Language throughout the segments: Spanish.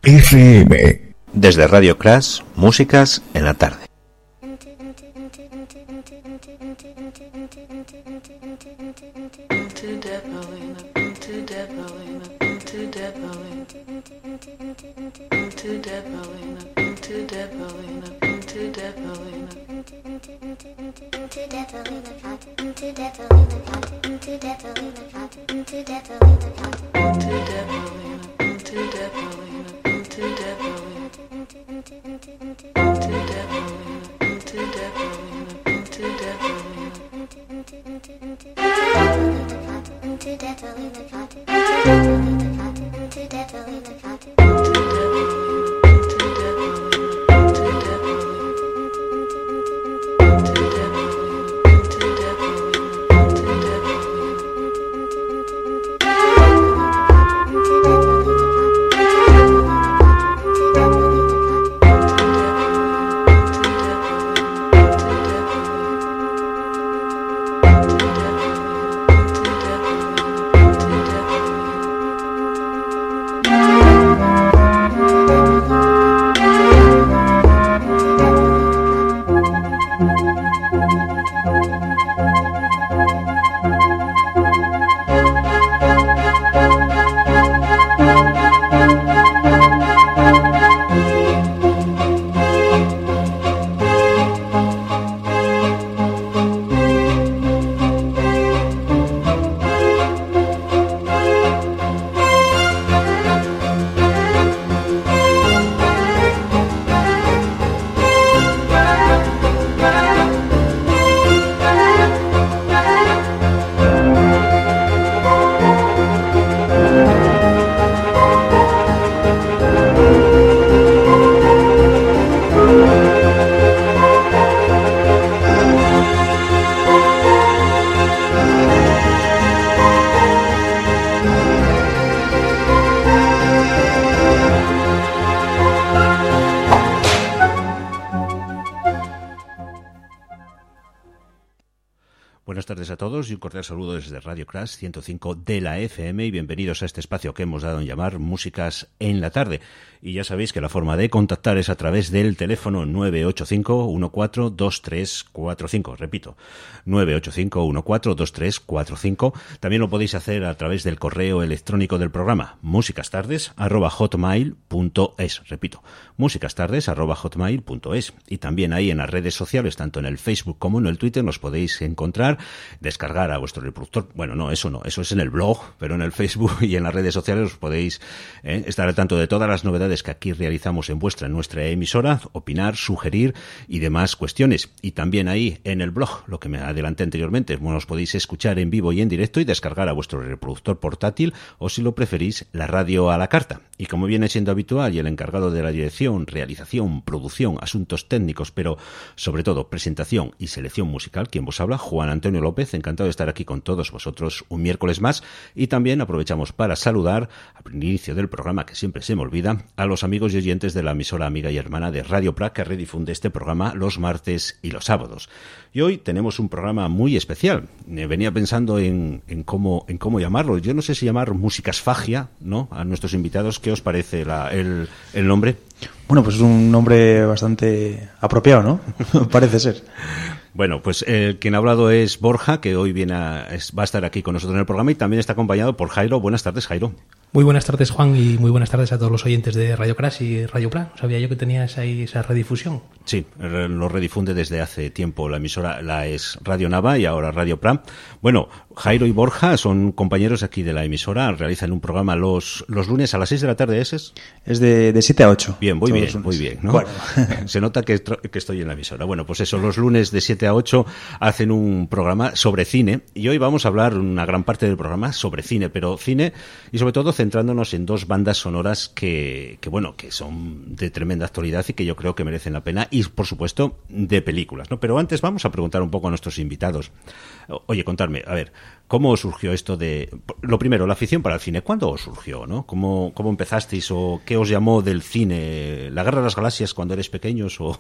FM. Desde Radio Crash, músicas en la tarde. Buenas tardes a todos y un cordial saludo desde Radio Crash 105 de la FM y bienvenidos a este espacio que hemos dado en llamar Músicas en la Tarde. Y ya sabéis que la forma de contactar es a través del teléfono 985-142345. Repito, 985-142345. También lo podéis hacer a través del correo electrónico del programa, musicastardes@hotmail.es. Repito, musicastardes@hotmail.es. Y también ahí en las redes sociales, tanto en el Facebook como en el Twitter, nos podéis encontrar, descargar a vuestro reproductor. Bueno, no, eso es en el blog, pero en el Facebook y en las redes sociales os podéis estar al tanto de todas las novedades que aquí realizamos en nuestra emisora, opinar, sugerir y demás cuestiones. Y también ahí en el blog, lo que me adelanté anteriormente, bueno, os podéis escuchar en vivo y en directo y descargar a vuestro reproductor portátil o, si lo preferís, la radio a la carta. Y como viene siendo habitual, y el encargado de la dirección, realización, producción, asuntos técnicos, pero sobre todo presentación y selección musical, quien vos habla, Juan Antonio López, encantado de estar aquí con todos vosotros un miércoles más. Y también aprovechamos para saludar al inicio del programa, que siempre se me olvida, a los amigos y oyentes de la emisora amiga y hermana de Radio Prac, que redifunde este programa los martes y los sábados. Y hoy tenemos un programa muy especial. Venía pensando en cómo llamarlo. Yo no sé si llamar Musicasfagia, ¿no?, a nuestros invitados. ¿Qué os parece el nombre? Bueno, pues es un nombre bastante apropiado, ¿no? Parece ser. Bueno, pues quien ha hablado es Borja, que hoy va a estar aquí con nosotros en el programa, y también está acompañado por Jairo. Buenas tardes, Jairo. Muy buenas tardes, Juan, y muy buenas tardes a todos los oyentes de Radio Crash y Radio Plan. Sabía yo que tenías ahí esa redifusión. Sí, lo redifunde desde hace tiempo la emisora, la es Radio Nava y ahora Radio Plan. Bueno, Jairo y Borja son compañeros aquí de la emisora, realizan un programa los lunes a las 6 de la tarde, ¿es de 7 a 8. Bien, muy bien, ¿no? Bueno. Se nota que estoy en la emisora. Bueno, pues eso, los lunes de 7 a 8 hacen un programa sobre cine, y hoy vamos a hablar una gran parte del programa sobre cine, pero cine y sobre todo centrándonos en dos bandas sonoras que son de tremenda actualidad y que yo creo que merecen la pena, y por supuesto de películas, ¿no? Pero antes vamos a preguntar un poco a nuestros invitados. Oye, contadme, a ver, ¿cómo surgió esto de... Lo primero, la afición para el cine, ¿cuándo os surgió, no? ¿Cómo empezasteis o qué os llamó del cine? ¿La Guerra de las Galaxias cuando eres pequeños o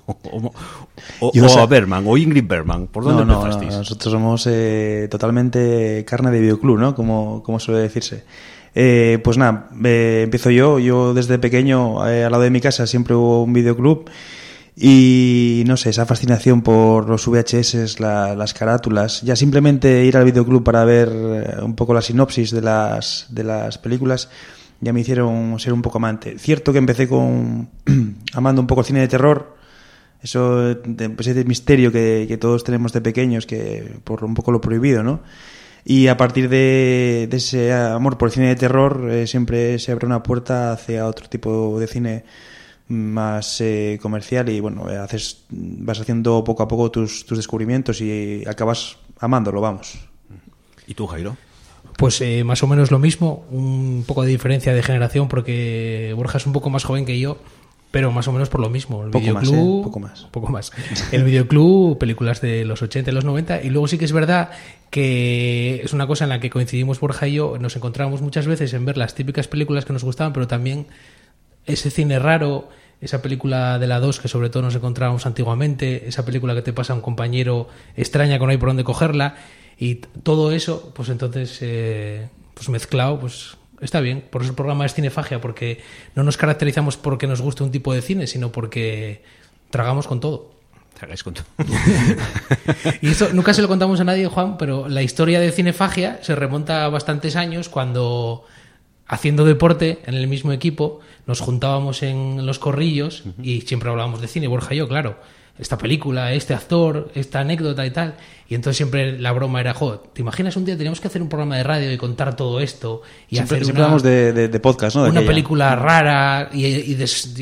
a Bergman o Ingrid Bergman? ¿Por dónde empezasteis? No, nosotros somos totalmente carne de videoclub, ¿no? Como suele decirse. Pues nada, empiezo yo. Yo desde pequeño, al lado de mi casa siempre hubo un videoclub y no sé, esa fascinación por los VHS, las carátulas, ya simplemente ir al videoclub para ver un poco la sinopsis de las películas ya me hicieron ser un poco amante. Cierto que empecé amando un poco el cine de terror, eso pues ese misterio que todos tenemos de pequeños, que por un poco lo prohibido, ¿no? Y a partir de ese amor por el cine de terror siempre se abre una puerta hacia otro tipo de cine más comercial y bueno, vas haciendo poco a poco tus descubrimientos y acabas amándolo, vamos. ¿Y tú, Jairo? Pues más o menos lo mismo, un poco de diferencia de generación porque Borja es un poco más joven que yo, pero más o menos por lo mismo. El videoclub, poco más. El videoclub, películas de los 80 y los 90, y luego sí que es verdad que es una cosa en la que coincidimos Borja y yo, nos encontramos muchas veces en ver las típicas películas que nos gustaban, pero también ese cine raro, esa película de la 2 que sobre todo nos encontrábamos antiguamente, esa película que te pasa a un compañero extraña que no hay por dónde cogerla, y todo eso, pues entonces, pues mezclado, pues está bien. Por eso el programa es Cinefagia, porque no nos caracterizamos porque nos guste un tipo de cine, sino porque tragamos con todo. Tragáis con todo. Y esto nunca se lo contamos a nadie, Juan, pero la historia de Cinefagia se remonta a bastantes años cuando, haciendo deporte en el mismo equipo, nos juntábamos en los corrillos y siempre hablábamos de cine, Borja y yo, claro. Esta película, este actor, esta anécdota y tal. Y entonces siempre la broma era, ¿te imaginas un día teníamos que hacer un programa de radio y contar todo esto? Y siempre hacer hablamos de podcast, ¿no? Una película rara y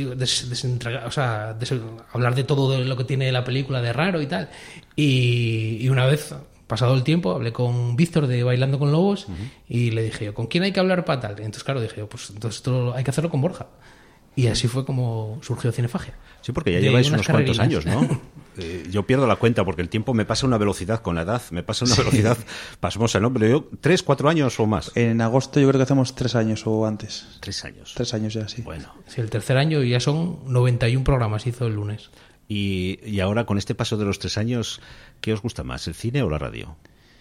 hablar de todo lo que tiene la película de raro y tal. Y una vez, pasado el tiempo, hablé con Víctor de Bailando con Lobos y le dije yo, ¿con quién hay que hablar para tal? Y entonces, claro, dije yo, pues entonces esto hay que hacerlo con Borja. Y así fue como surgió Cinefagia. Sí, porque ya lleváis unos cuantos años, ¿no? Yo pierdo la cuenta porque el tiempo me pasa una velocidad con la edad, me pasa una velocidad pasmosa, ¿no? Pero yo, 3, 4 años o más. En agosto yo creo que hacemos 3 años o antes. 3 años. 3 años ya, sí. Bueno. Sí, el tercer año ya son 91 programas, hizo el lunes. Y ahora, con este paso de los 3 años, ¿qué os gusta más, el cine o la radio?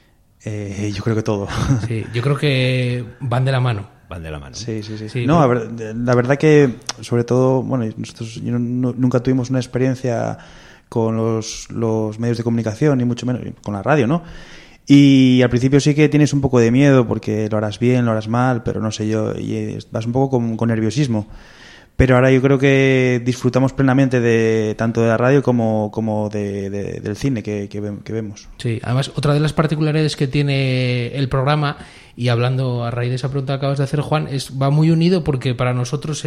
Yo creo que todo. Sí, yo creo que van de la mano. Van de la mano. Sí. No, la verdad que, sobre todo, bueno, nosotros nunca tuvimos una experiencia con los medios de comunicación, ni mucho menos con la radio, ¿no? Y al principio sí que tienes un poco de miedo porque lo harás bien, lo harás mal, pero no sé yo, y vas un poco con nerviosismo. Pero ahora yo creo que disfrutamos plenamente tanto de la radio como del cine que vemos. Sí, además otra de las particularidades que tiene el programa, y hablando a raíz de esa pregunta que acabas de hacer, Juan, va muy unido porque para nosotros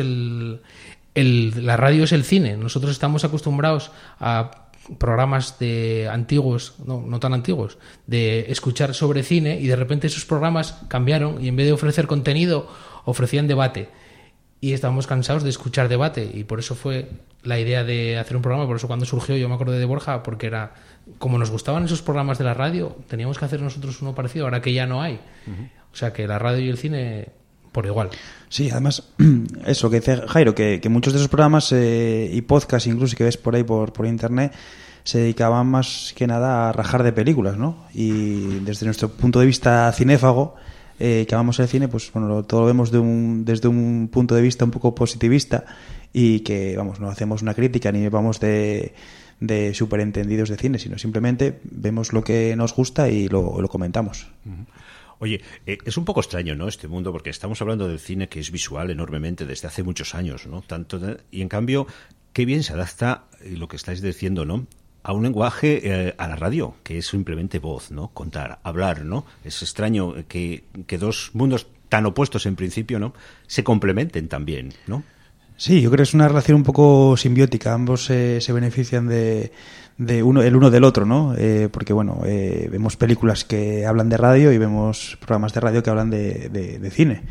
la radio es el cine. Nosotros estamos acostumbrados a programas de antiguos, no tan antiguos, de escuchar sobre cine, y de repente esos programas cambiaron y en vez de ofrecer contenido ofrecían debate. Y estábamos cansados de escuchar debate y por eso fue la idea de hacer un programa. Por eso cuando surgió yo me acordé de Borja, porque era como nos gustaban esos programas de la radio, teníamos que hacer nosotros uno parecido, ahora que ya no hay. O sea que la radio y el cine por igual. Sí, además eso que dice Jairo, que muchos de esos programas y podcasts incluso que ves por ahí por internet se dedicaban más que nada a rajar de películas, ¿no? Y desde nuestro punto de vista cinéfago, que amamos el cine, pues bueno, todo lo vemos desde un punto de vista un poco positivista y que, vamos, no hacemos una crítica ni vamos de superentendidos de cine, sino simplemente vemos lo que nos gusta y lo comentamos. Oye, es un poco extraño, ¿no?, este mundo, porque estamos hablando del cine que es visual enormemente desde hace muchos años, ¿no? Y en cambio, qué bien se adapta lo que estáis diciendo, ¿no?, a un lenguaje, a la radio, que es simplemente voz, ¿no?, contar, hablar, ¿no? Es extraño que dos mundos tan opuestos en principio, ¿no?, se complementen también, ¿no? Sí, yo creo que es una relación un poco simbiótica. Ambos se benefician el uno del otro, ¿no? Porque, bueno, vemos películas que hablan de radio y vemos programas de radio que hablan de cine.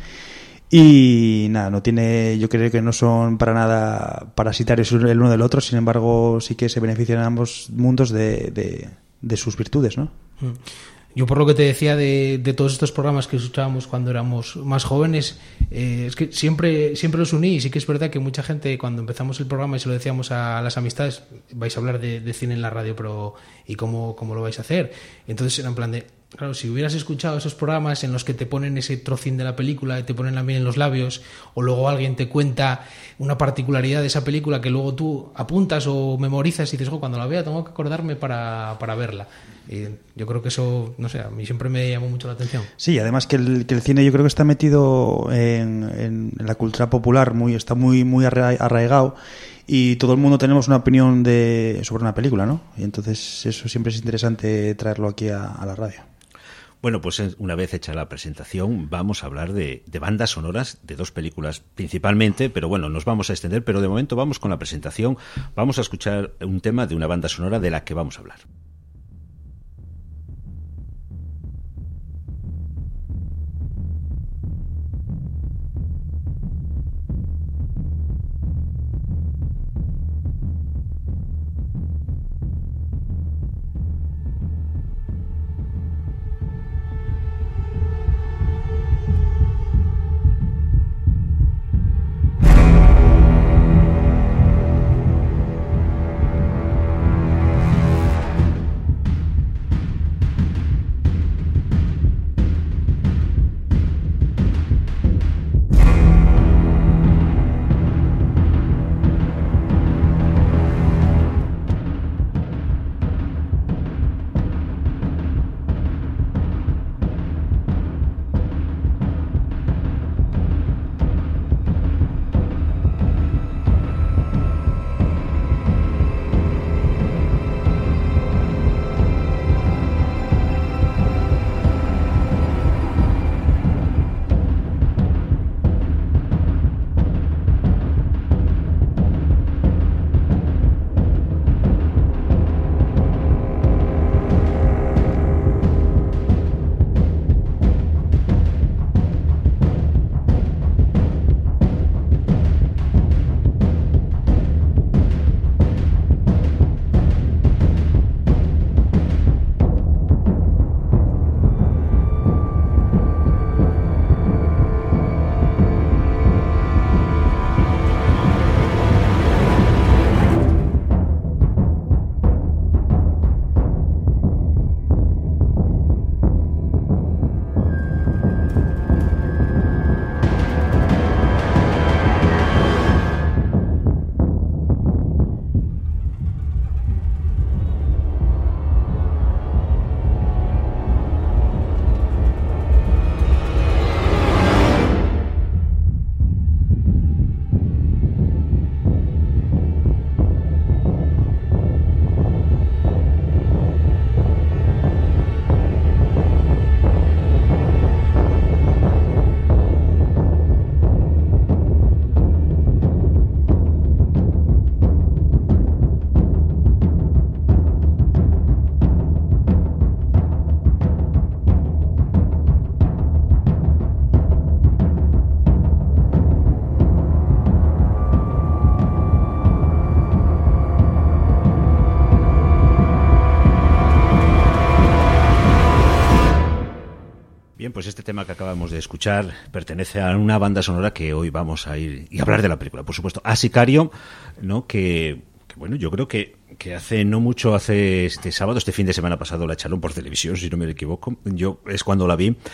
Y nada, yo creo que no son para nada parasitarios el uno del otro, sin embargo sí que se benefician ambos mundos de sus virtudes, ¿no? Yo, por lo que te decía de todos estos programas que escuchábamos cuando éramos más jóvenes, es que siempre los uní, y sí que es verdad que mucha gente, cuando empezamos el programa y se lo decíamos a las amistades, vais a hablar de cine en la radio, pero ¿y cómo lo vais a hacer? Entonces era en plan de, Claro, si hubieras escuchado esos programas en los que te ponen ese trocín de la película y te ponen la miel en los labios, o luego alguien te cuenta una particularidad de esa película que luego tú apuntas o memorizas y dices, cuando la vea tengo que acordarme para verla. Y yo creo que eso, no sé, a mí siempre me llamó mucho la atención. Sí, además que el cine yo creo que está metido en la cultura popular, está muy arraigado, y todo el mundo tenemos una opinión sobre una película, ¿no? Y entonces eso siempre es interesante traerlo aquí a la radio. Bueno, pues una vez hecha la presentación vamos a hablar de bandas sonoras de 2 películas principalmente, pero bueno, nos vamos a extender, pero de momento vamos con la presentación. Vamos a escuchar un tema de una banda sonora de la que vamos a hablar. Pues este tema que acabamos de escuchar pertenece a una banda sonora que hoy vamos a ir y hablar de la película, por supuesto, a Sicario, ¿no? Que bueno, yo creo que hace no mucho, hace este sábado, este fin de semana pasado, la echaron por televisión, si no me equivoco. Yo es cuando la vi.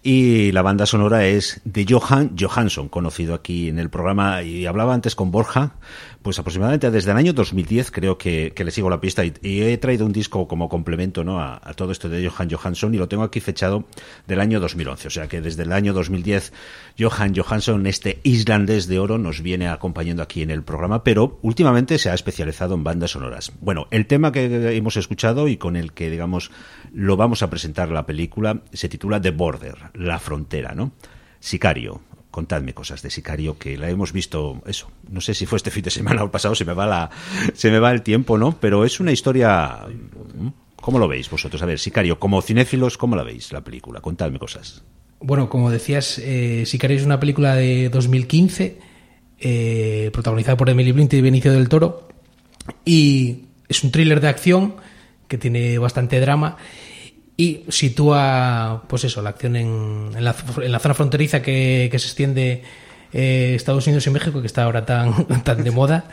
Y la banda sonora es de Jóhann Jóhannsson, conocido aquí en el programa, y hablaba antes con Borja, pues aproximadamente desde el año 2010 creo que le sigo la pista, y he traído un disco como complemento, ¿no?, a todo esto de Jóhann Jóhannsson, y lo tengo aquí fechado del año 2011, o sea que desde el año 2010 Jóhann Jóhannsson, este islandés de oro, nos viene acompañando aquí en el programa, pero últimamente se ha especializado en bandas sonoras. Bueno, el tema que hemos escuchado y con el que, digamos, lo vamos a presentar la película se titula The Border, la frontera, ¿no? Sicario. Contadme cosas de Sicario, que la hemos visto, eso, no sé si fue este fin de semana o el pasado, se me va el tiempo, ¿no? Pero es una historia... ¿Cómo lo veis vosotros? A ver, Sicario, como cinéfilos, ¿cómo la veis la película? Contadme cosas. Bueno, como decías, Sicario es una película de 2015, protagonizada por Emily Blunt y Benicio del Toro, y es un thriller de acción que tiene bastante drama y sitúa, pues eso, la acción en la zona fronteriza que se extiende Estados Unidos y México, que está ahora tan de moda.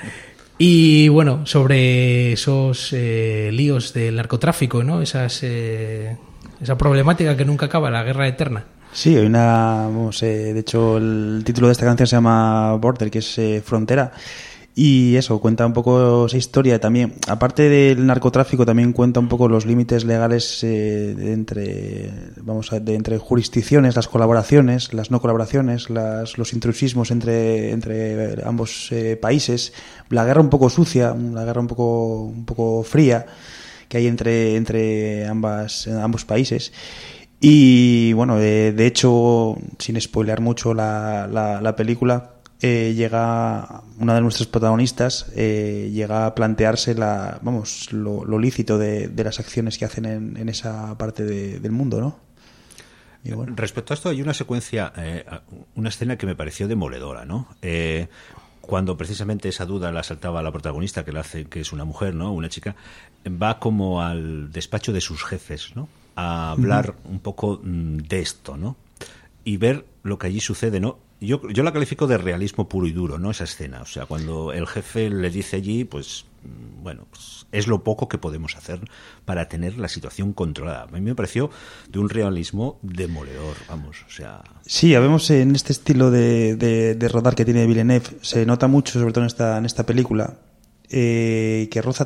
Y bueno, sobre esos líos del narcotráfico, ¿no? Esas esa problemática que nunca acaba, la guerra eterna. Sí, hay una, de hecho el título de esta canción se llama Border, que es Frontera, y eso, cuenta un poco esa historia también. Aparte del narcotráfico, también cuenta un poco los límites legales entre jurisdicciones, las colaboraciones, las no colaboraciones, los intrusismos entre ambos países, la guerra un poco sucia, la guerra un poco fría que hay entre ambos países. Y bueno, de hecho, sin spoilear mucho la película, llega una de nuestras protagonistas llega a plantearse lo lícito de las acciones que hacen en esa parte del mundo, ¿no? Y bueno. Respecto a esto, hay una secuencia, una escena que me pareció demoledora, ¿no? Cuando precisamente esa duda la asaltaba a la protagonista, que es una mujer, ¿no? Una chica, va como al despacho de sus jefes, ¿no? A hablar un poco de esto, ¿no? Y ver lo que allí sucede, ¿no? Yo la califico de realismo puro y duro, ¿no? Esa escena. O sea, cuando el jefe le dice allí, pues, bueno, pues es lo poco que podemos hacer para tener la situación controlada. A mí me pareció de un realismo demoledor, vamos, o sea... Sí, vemos en este estilo de rodar que tiene Villeneuve, se nota mucho, sobre todo en esta película, que roza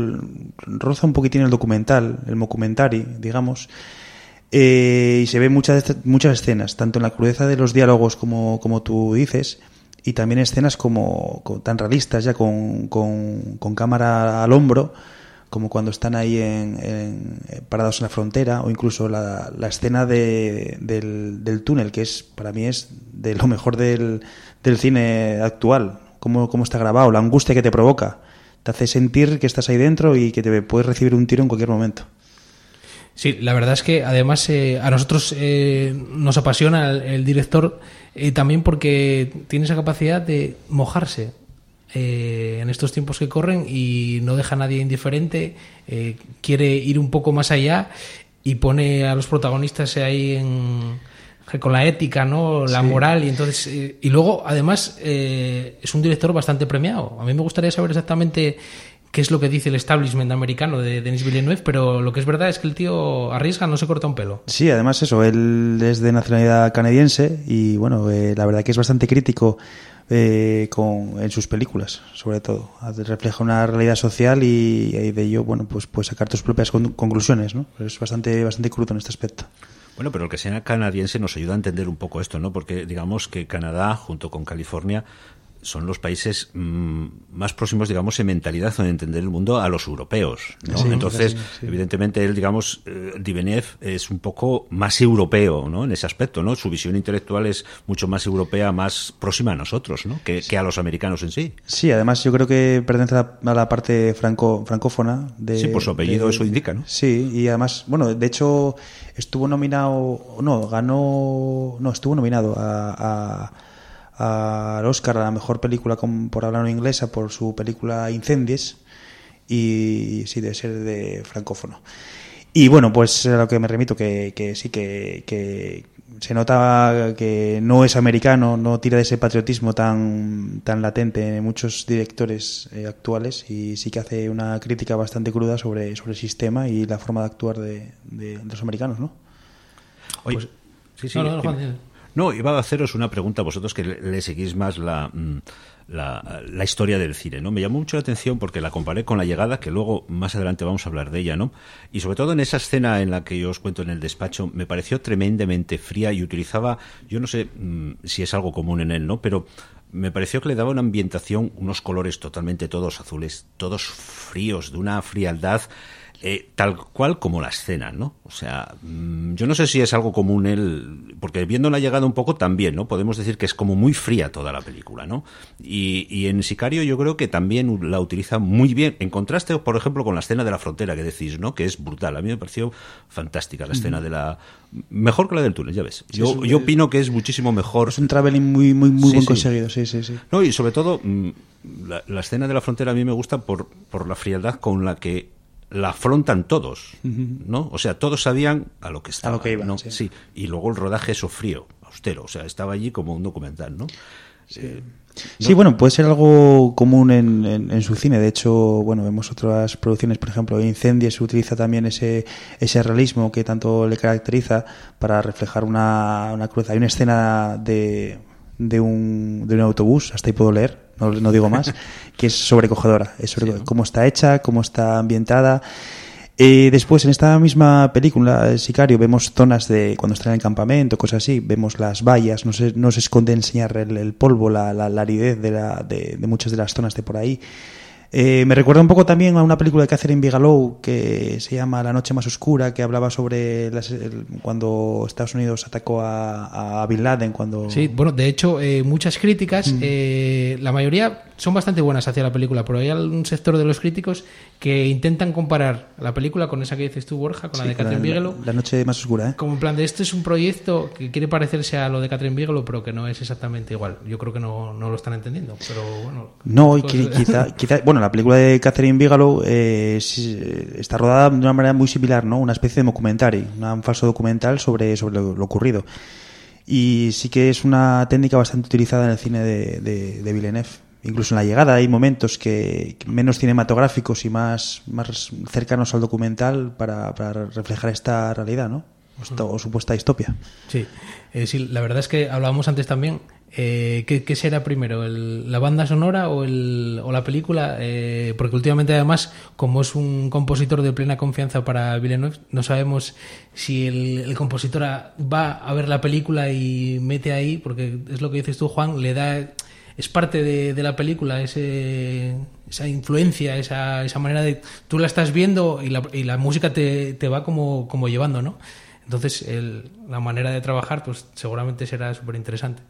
un poquitín el documental, el mockumentary, digamos, y se ven muchas escenas, tanto en la crudeza de los diálogos como tú dices, y también escenas como tan realistas ya con cámara al hombro, como cuando están ahí parados en la frontera, o incluso la escena del túnel, que para mí es de lo mejor del cine actual, cómo está grabado, la angustia que te provoca, te hace sentir que estás ahí dentro y que te puedes recibir un tiro en cualquier momento. Sí, la verdad es que además a nosotros nos apasiona el director también porque tiene esa capacidad de mojarse en estos tiempos que corren y no deja a nadie indiferente, quiere ir un poco más allá y pone a los protagonistas ahí con la ética, ¿no? La moral, y entonces y luego además es un director bastante premiado. A mí me gustaría saber exactamente qué es lo que dice el establishment americano de Denis Villeneuve, pero lo que es verdad es que el tío arriesga, no se corta un pelo. Sí, además eso, él es de nacionalidad canadiense y bueno, la verdad que es bastante crítico en sus películas, sobre todo. Refleja una realidad social y de ello, bueno, pues puedes sacar tus propias conclusiones, ¿no? Pero es bastante crudo en este aspecto. Bueno, pero el que sea canadiense nos ayuda a entender un poco esto, ¿no? Porque digamos que Canadá, junto con California, son los países más próximos, digamos, en mentalidad o en entender el mundo a los europeos, ¿no? Sí, entonces, sí. Evidentemente, él, digamos, Villeneuve es un poco más europeo, ¿no? En ese aspecto, ¿no? Su visión intelectual es mucho más europea, más próxima a nosotros, ¿no? Que a los americanos en sí. Sí, además yo creo que pertenece a la parte francófona. Sí, por su apellido eso indica, ¿no? Sí, y además, bueno, de hecho, estuvo nominado al Oscar a la mejor película por habla no inglesa por su película Incendies, y sí, debe ser de francófono. Y bueno, pues a lo que me remito, que sí, que se nota que no es americano, no tira de ese patriotismo tan latente en muchos directores actuales, y sí que hace una crítica bastante cruda sobre el sistema y la forma de actuar de los americanos, ¿no? Oye, pues, sí. No, iba a haceros una pregunta a vosotros que le seguís más la historia del cine, ¿no? Me llamó mucho la atención porque la comparé con La Llegada, que luego más adelante vamos a hablar de ella, ¿no? Y sobre todo en esa escena en la que yo os cuento en el despacho, me pareció tremendamente fría y utilizaba, yo no sé si es algo común en él, ¿no? Pero me pareció que le daba una ambientación, unos colores totalmente todos azules, todos fríos, de una frialdad tal cual como la escena, ¿no? O sea, yo no sé si es algo común él, porque viendo La Llegada un poco también, ¿no? Podemos decir que es como muy fría toda la película, ¿no? Y en Sicario yo creo que también la utiliza muy bien, en contraste, por ejemplo, con la escena de la frontera que decís, ¿no? Que es brutal. A mí me pareció fantástica la escena mejor que la del túnel, ya ves. Yo opino que es muchísimo mejor. Es un traveling muy buen conseguido, sí. No, y sobre todo, la escena de la frontera a mí me gusta por la frialdad con la que la afrontan todos, ¿no? O sea, todos sabían a lo que estaban, a lo que iban, ¿no? Sí. Y luego el rodaje eso frío, austero, o sea, estaba allí como un documental, ¿no? Sí. Sí, bueno, puede ser algo común en su cine. De hecho, bueno, vemos otras producciones, por ejemplo, Incendies utiliza también ese realismo que tanto le caracteriza para reflejar una crudeza. Hay una escena de un autobús, hasta ahí puedo leer, no digo más, que es sobrecogedora. Es sobre cómo está hecha, cómo está ambientada. Después, en esta misma película, Sicario, vemos zonas de cuando están en el campamento, cosas así, vemos las vallas, no se esconde enseñar el polvo, la aridez de muchas de las zonas de por ahí. Me recuerda un poco también a una película de Catherine Bigelow que se llama La noche más oscura, que hablaba sobre cuando Estados Unidos atacó a Bin Laden. Sí, bueno, de hecho, muchas críticas, la mayoría son bastante buenas hacia la película, pero hay un sector de los críticos que intentan comparar la película con esa que dices tú, Borja, con la de Catherine Bigelow. La noche más oscura, ¿eh? Como en plan de este es un proyecto que quiere parecerse a lo de Catherine Bigelow, pero que no es exactamente igual. Yo creo que no lo están entendiendo, pero bueno. No, y quizá bueno, la película de Catherine Bigelow está rodada de una manera muy similar, ¿no? Una especie de documentary, un falso documental sobre lo ocurrido. Y sí que es una técnica bastante utilizada en el cine de Villeneuve. Incluso en La llegada hay momentos que menos cinematográficos y más cercanos al documental para reflejar esta realidad, ¿no? O supuesta distopia. Sí, sí, la verdad es que hablábamos antes también. ¿Qué será primero? ¿La banda sonora o la película? Porque últimamente, además, como es un compositor de plena confianza para Villeneuve, no sabemos si el compositor va a ver la película y mete ahí, porque es lo que dices tú, Juan, es parte de la película, esa influencia, esa manera de... Tú la estás viendo y la música te va como llevando, ¿no? Entonces, la manera de trabajar, pues seguramente será súper interesante.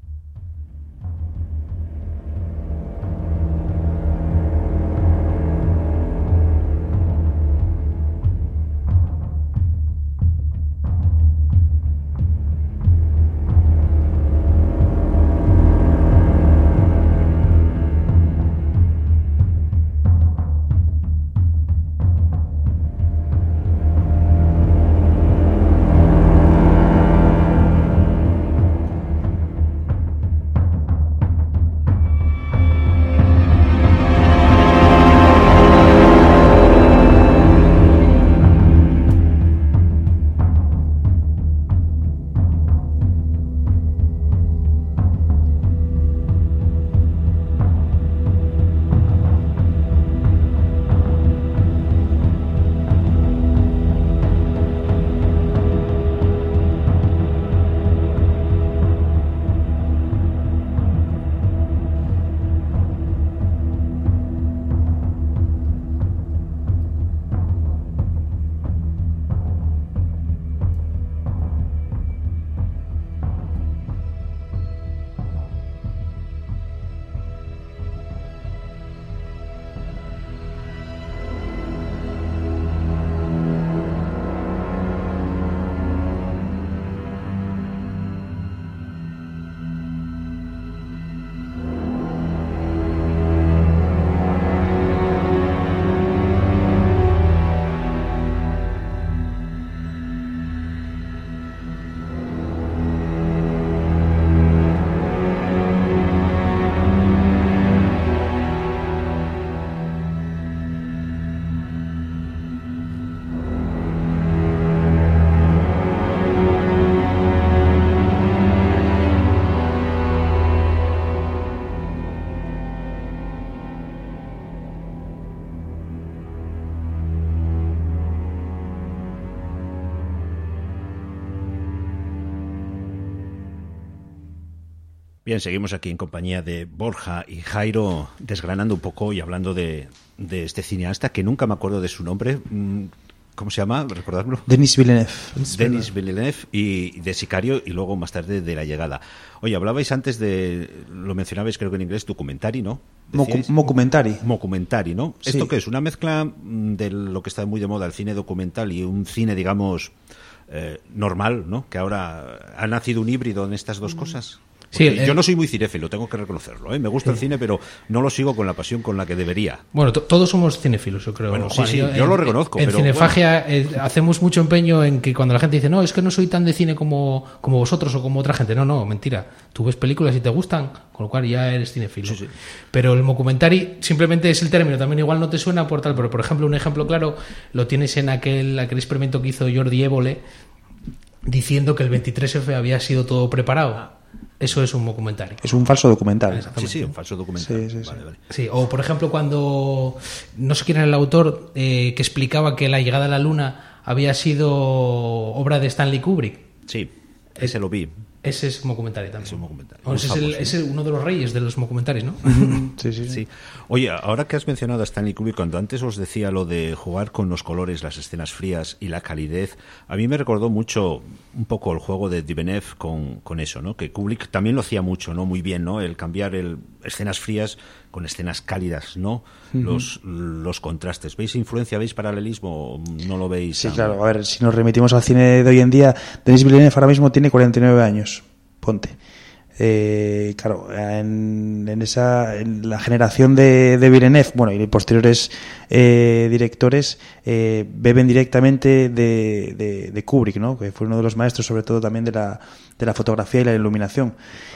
Bien, seguimos aquí en compañía de Borja y Jairo, desgranando un poco y hablando de este cineasta que nunca me acuerdo de su nombre. ¿Cómo se llama? ¿Recordármelo? Denis Villeneuve. Denis Villeneuve, y de Sicario, y luego más tarde de La llegada. Oye, hablabais antes lo mencionabais creo que en inglés, documentary, ¿no? Mockumentary. Mockumentary, ¿no? Sí. ¿Esto qué es? ¿Una mezcla de lo que está muy de moda, el cine documental, y un cine, digamos, normal, ¿no? Que ahora ha nacido un híbrido en estas dos cosas. Sí, yo no soy muy cinéfilo, tengo que reconocerlo, ¿eh? Me gusta el cine, pero no lo sigo con la pasión con la que debería. Bueno, todos somos cinéfilos, yo creo. Bueno, Juan, sí, yo lo reconozco. En Cinefagia hacemos mucho empeño en que cuando la gente dice, no, es que no soy tan de cine como vosotros o como otra gente. No, mentira. Tú ves películas y te gustan, con lo cual ya eres cinéfilo. Sí. Pero el mockumentary simplemente es el término, también igual no te suena por tal, pero por ejemplo, un ejemplo claro lo tienes en aquel experimento que hizo Jordi Évole diciendo que el 23F había sido todo preparado. Eso es un documental. Es un falso documental. Sí, un falso documental. Vale. Sí, o por ejemplo cuando, no sé quién era el autor, que explicaba que la llegada a la Luna había sido obra de Stanley Kubrick. Sí, ese lo vi. Ese es un documental también. Es un documental. Es uno de los reyes de los documentales, ¿no? Sí. Oye, ahora que has mencionado a Stanley Kubrick, cuando antes os decía lo de jugar con los colores, las escenas frías y la calidez, a mí me recordó mucho un poco el juego de Villeneuve con eso, ¿no? Que Kubrick también lo hacía mucho, ¿no? Muy bien, ¿no? El cambiar escenas frías con escenas cálidas, ¿no? Los contrastes. ¿Veis influencia, veis paralelismo? ¿No lo veis? Sí, claro. A ver, si nos remitimos al cine de hoy en día, Denis Villeneuve ahora mismo tiene 49 años. Ponte. Claro, en la generación de Villeneuve, bueno, y posteriores directores, beben directamente de Kubrick, ¿no? Que fue uno de los maestros, sobre todo también de la fotografía y la iluminación.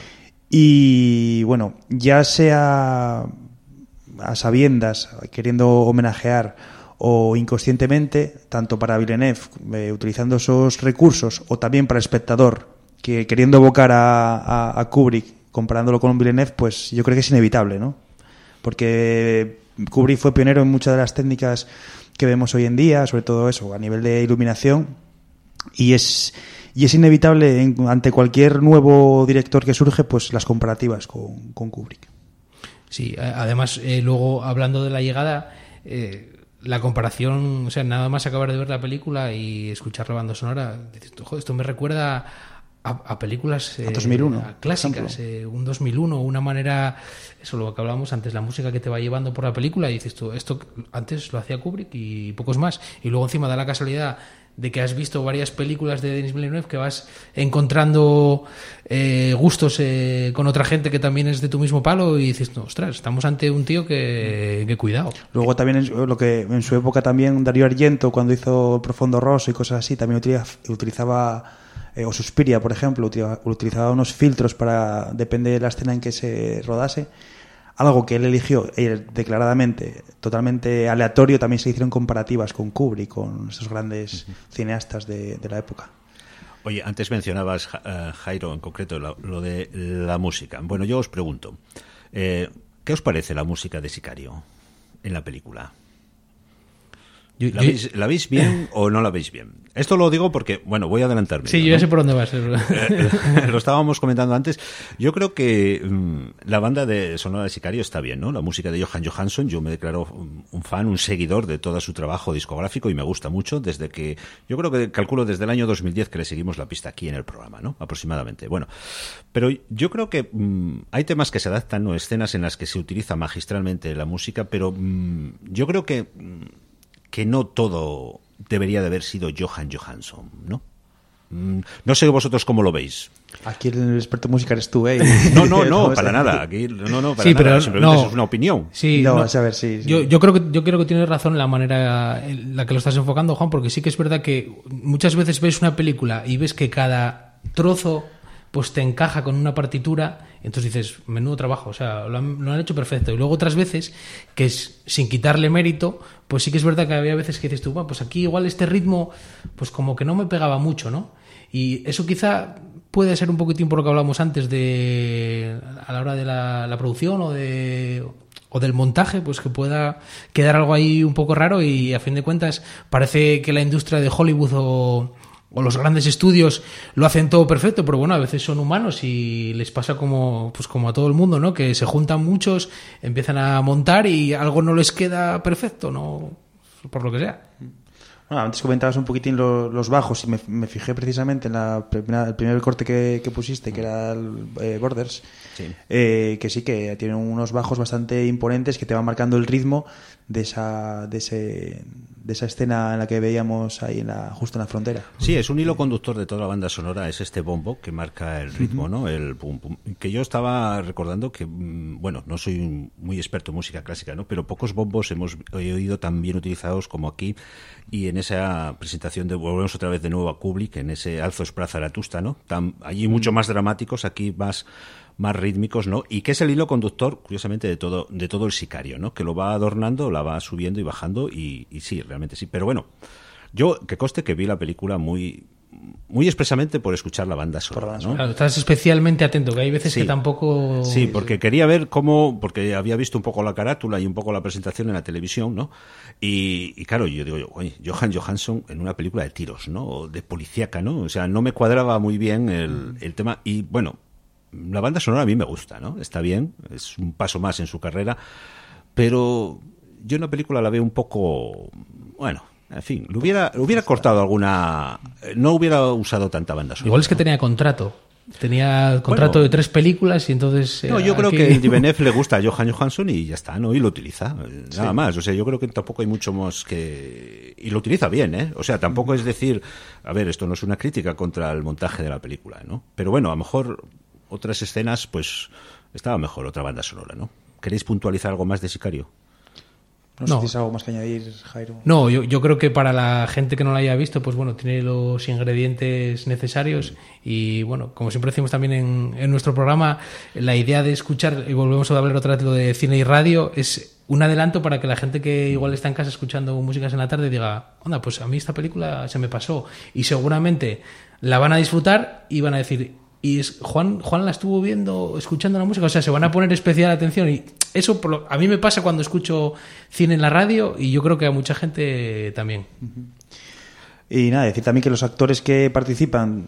Y bueno, ya sea a sabiendas, queriendo homenajear o inconscientemente, tanto para Villeneuve, utilizando esos recursos, o también para el espectador, que queriendo evocar a Kubrick, comparándolo con Villeneuve, pues yo creo que es inevitable, ¿no? Porque Kubrick fue pionero en muchas de las técnicas que vemos hoy en día, sobre todo eso, a nivel de iluminación, y es inevitable ante cualquier nuevo director que surge, pues las comparativas con Kubrick. Sí, además, luego hablando de la llegada, la comparación, o sea, nada más acabar de ver la película y escuchar la banda sonora, dices, joder, esto me recuerda a películas 2001, clásicas, un 2001, una manera, eso lo que hablábamos antes, la música que te va llevando por la película, y dices tú, esto antes lo hacía Kubrick y pocos más, y luego encima da la casualidad de que has visto varias películas de Denis Villeneuve, que vas encontrando gustos con otra gente que también es de tu mismo palo, y dices, no, ostras, estamos ante un tío que cuidado. Luego también lo que en su época también Dario Argento, cuando hizo Profondo Rosso y cosas así, también utilizaba o Suspiria, por ejemplo, utilizaba unos filtros para, depende de la escena en que se rodase. Algo que él eligió declaradamente, totalmente aleatorio. También se hicieron comparativas con Kubrick, con esos grandes cineastas de la época. Oye, antes mencionabas, Jairo, en concreto, lo de la música. Bueno, yo os pregunto, ¿qué os parece la música de Sicario en la película? ¿La veis bien o no la veis bien? Esto lo digo porque, bueno, voy a adelantarme. Sí, yo ya sé por dónde vas. Lo estábamos comentando antes. Yo creo que la banda de sonora de Sicario está bien, ¿no? La música de Johan Johansson, yo me declaro un fan, un seguidor de todo su trabajo discográfico y me gusta mucho desde que, yo creo que calculo desde el año 2010 que le seguimos la pista aquí en el programa, ¿no? Aproximadamente. Bueno, pero yo creo que hay temas que se adaptan, ¿no? Escenas en las que se utiliza magistralmente la música, pero yo creo que no todo debería de haber sido Johan Johansson, ¿no? No sé vosotros cómo lo veis. Aquí el experto en música eres tú, ¿eh? No, para nada. Aquí, no, para sí, nada. Pero simplemente es una opinión. Sí, a ver, sí. Yo creo que tienes razón en la manera en la que lo estás enfocando, Juan, porque sí que es verdad que muchas veces ves una película y ves que cada trozo pues te encaja con una partitura, entonces dices, menudo trabajo, o sea, lo han hecho perfecto. Y luego otras veces, que es, sin quitarle mérito, pues sí que es verdad que había veces que dices tú, bueno, pues aquí igual este ritmo, pues como que no me pegaba mucho, ¿no? Y eso quizá puede ser un poquitín por lo que hablamos antes a la hora de la producción o del montaje, pues que pueda quedar algo ahí un poco raro, y a fin de cuentas parece que la industria de Hollywood o los grandes estudios lo hacen todo perfecto, pero bueno, a veces son humanos y les pasa como a todo el mundo, ¿no? Que se juntan muchos, empiezan a montar y algo no les queda perfecto, ¿no? Por lo que sea. Bueno, antes comentabas un poquitín los bajos y me fijé precisamente en el primer corte que pusiste, que era el Borders, sí. Que sí que tienen unos bajos bastante imponentes que te van marcando el ritmo de esa escena en la que veíamos ahí justo en la frontera. Sí, es un hilo conductor de toda la banda sonora, es este bombo que marca el ritmo, ¿no? El pum pum. Que yo estaba recordando que, bueno, no soy muy experto en música clásica, ¿no? Pero pocos bombos he oído tan bien utilizados como aquí, y en esa presentación volvemos otra vez de nuevo a Kubrick, en ese Alzo Espra Zaratustra, ¿no? Allí mucho más dramáticos, aquí más rítmicos, ¿no? Y que es el hilo conductor, curiosamente, de todo el Sicario, ¿no? Que lo va adornando, la va subiendo y bajando, y sí, realmente sí. Pero bueno, yo, que conste que vi la película muy expresamente por escuchar la banda sonora, ¿no? Claro, estás especialmente atento, que hay veces que tampoco... Sí, porque quería ver cómo... Porque había visto un poco la carátula y un poco la presentación en la televisión, ¿no? Y claro, yo digo, oye, Johan Johansson en una película de tiros, ¿no? De policíaca, ¿no? O sea, no me cuadraba muy bien el tema. Y bueno, la banda sonora a mí me gusta, ¿no? Está bien, es un paso más en su carrera, pero yo en la película la veo un poco... Bueno, en fin, lo hubiera cortado alguna... No hubiera usado tanta banda sonora. Igual es que tenía contrato. Tenía contrato de 3 películas y entonces... No, yo creo que el Villeneuve le gusta a Johan Johansson y ya está, ¿no? Y lo utiliza, nada más. O sea, yo creo que tampoco hay mucho más que... Y lo utiliza bien, ¿eh? O sea, tampoco es decir... A ver, esto no es una crítica contra el montaje de la película, ¿no? Pero bueno, a lo mejor otras escenas, pues estaba mejor otra banda sonora, ¿no? ¿Queréis puntualizar algo más de Sicario? No sé si tienes algo más que añadir, Jairo. No, yo creo que para la gente que no la haya visto, pues bueno, tiene los ingredientes necesarios y bueno, como siempre decimos también en nuestro programa, la idea de escuchar, y volvemos a hablar otra vez lo de cine y radio, es un adelanto para que la gente que igual está en casa escuchando músicas en la tarde diga, onda, pues a mí esta película se me pasó, y seguramente la van a disfrutar y van a decir... Y Juan la estuvo viendo, escuchando la música, o sea, se van a poner especial atención. Y eso a mí me pasa cuando escucho cine en la radio y yo creo que a mucha gente también. Y nada, decir también que los actores que participan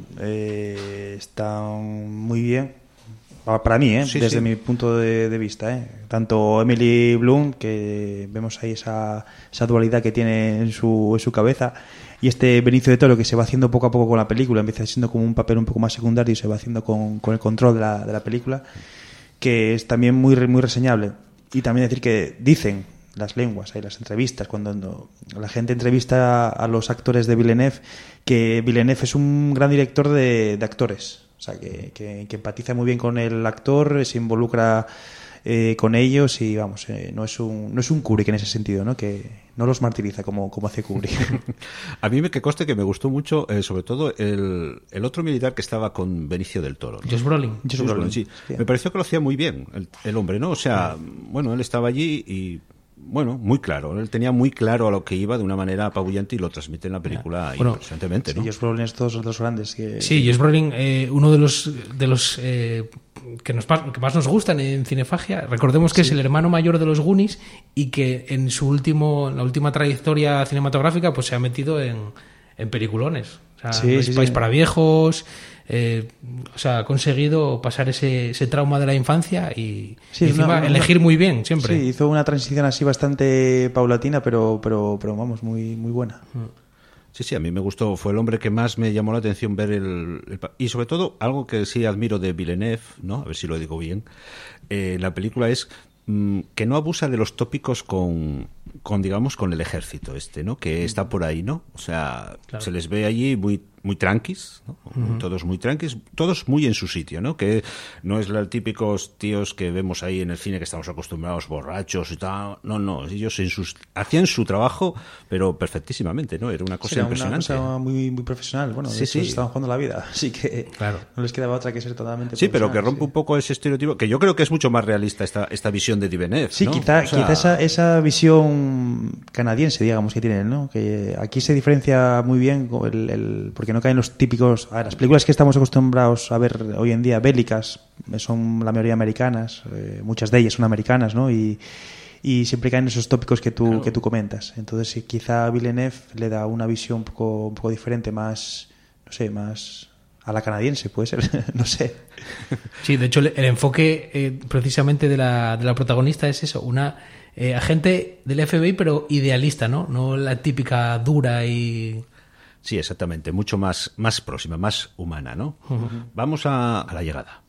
están muy bien, para mí, desde mi punto de vista. Tanto Emily Blunt, que vemos ahí esa dualidad que tiene en su cabeza, y este Benicio del Toro, que se va haciendo poco a poco con la película, empieza siendo como un papel un poco más secundario y se va haciendo con el control de la película, que es también muy reseñable. Y también decir que dicen las lenguas, las entrevistas, cuando la gente entrevista a los actores de Villeneuve, que Villeneuve es un gran director de actores, o sea, que empatiza muy bien con el actor, se involucra con ellos y vamos, no es un Kubrick en ese sentido, ¿no? Que no los martiriza como hace Kubrick. A mí que conste que me gustó mucho, sobre todo el otro militar que estaba con Benicio del Toro, ¿no? Josh Brolin, sí. Me pareció que lo hacía muy bien el hombre, ¿no? O sea, bueno, él estaba allí y bueno, muy claro. Él tenía muy claro a lo que iba de una manera apabullante y lo transmite en la película impresionantemente, ¿no? Sí, Josh Brolin es dos grandes. Sí, Josh Brolin, uno de los que más nos gustan en Cinefagia. Recordemos que es el hermano mayor de los Goonies y que en la última trayectoria cinematográfica pues se ha metido en peliculones. O sea, País para viejos. O sea, ha conseguido pasar ese trauma de la infancia y encima elegir muy bien siempre. Sí, hizo una transición así bastante paulatina, pero vamos, muy buena. Sí, a mí me gustó, fue el hombre que más me llamó la atención ver y sobre todo, algo que sí admiro de Villeneuve, ¿no? A ver si lo digo bien, la película es que no abusa de los tópicos con digamos, con el ejército ¿no? Que está por ahí, ¿no? O sea, claro, se les ve allí muy tranquis, ¿no? Todos muy tranquis, todos muy en su sitio, ¿no? Que no es los típicos tíos que vemos ahí en el cine que estamos acostumbrados, borrachos y tal. No, ellos hacían su trabajo, pero perfectísimamente, ¿no? Era una cosa impresionante. Una cosa muy profesional. Bueno, de hecho, estaban jugando la vida, así que claro, no les quedaba otra que ser totalmente profesional. Sí, pero que rompe un poco ese estereotipo, que yo creo que es mucho más realista esta visión de Villeneuve, sí, ¿no? Quizá esa visión canadiense, digamos, que tienen, ¿no? Que aquí se diferencia muy bien porque no caen los típicos... las películas que estamos acostumbrados a ver hoy en día, bélicas, son la mayoría americanas, muchas de ellas son americanas, ¿no? Y siempre caen esos tópicos que tú comentas. Entonces, quizá Villeneuve le da una visión un poco diferente, más, no sé, más a la canadiense, puede ser, no sé. Sí, de hecho, el enfoque precisamente de la protagonista es eso, una agente del FBI, pero idealista, ¿no? No la típica dura y... Sí, exactamente, mucho más próxima, más humana, ¿no? Vamos a la llegada.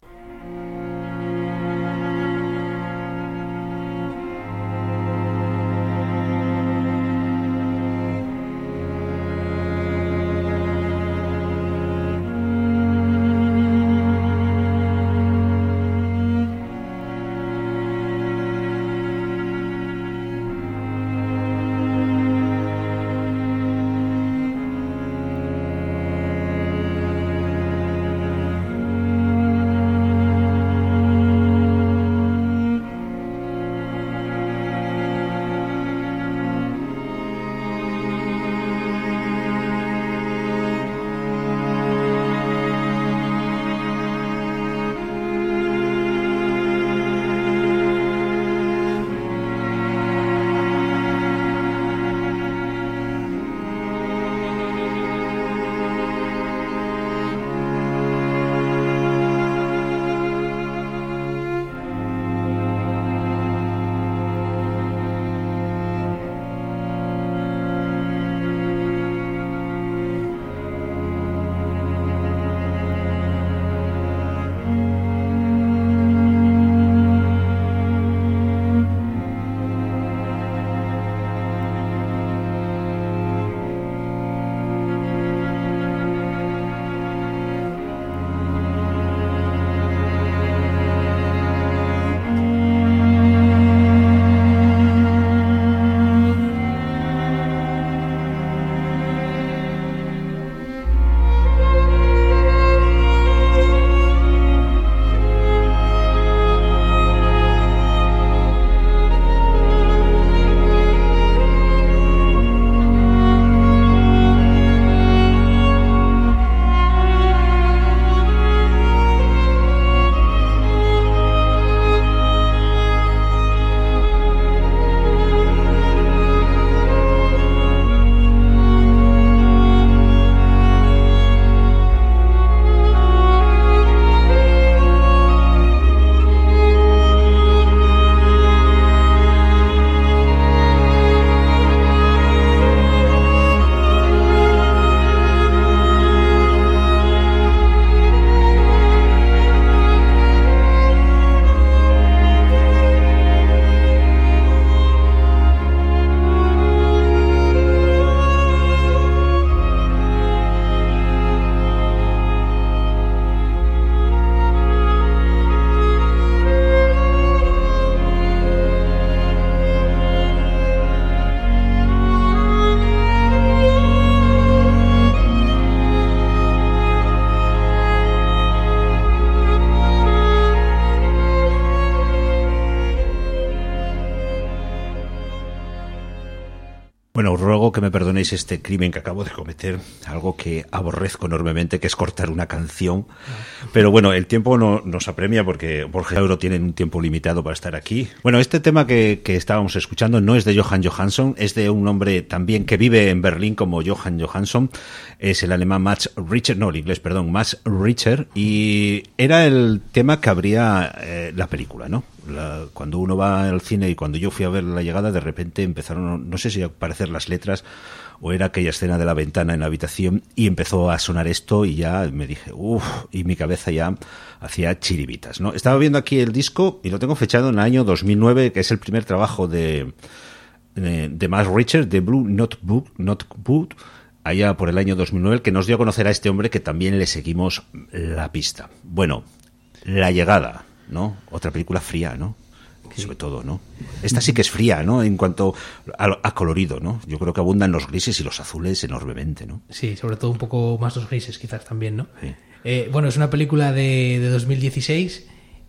Bueno, os ruego que me perdonéis este crimen que acabo de cometer, algo que aborrezco enormemente, que es cortar una canción. Pero bueno, el tiempo nos apremia porque Borja y Euro tienen un tiempo limitado para estar aquí. Bueno, este tema que estábamos escuchando no es de Johan Johansson, es de un hombre también que vive en Berlín como Johan Johansson. Es el alemán Max Richter, no, el inglés, perdón, Max Richter. Y era el tema que abría la película, ¿no? Cuando uno va al cine y cuando yo fui a ver La Llegada, de repente empezaron, no sé si a aparecer las letras o era aquella escena de la ventana en la habitación y empezó a sonar esto y ya me dije, uff, y mi cabeza ya hacía chiribitas, ¿no? Estaba viendo aquí el disco y lo tengo fechado en el año 2009, que es el primer trabajo de Max Richter, de Blue Notebook, allá por el año 2009, el que nos dio a conocer a este hombre que también le seguimos la pista. Bueno, La Llegada, ¿no? Otra película fría, ¿no? Sí. Sobre todo, ¿no? Esta sí que es fría, ¿no? En cuanto a colorido, ¿no? Yo creo que abundan los grises y los azules enormemente, ¿no? Sí, sobre todo un poco más los grises quizás también, ¿no? Sí. Bueno, es una película de 2016,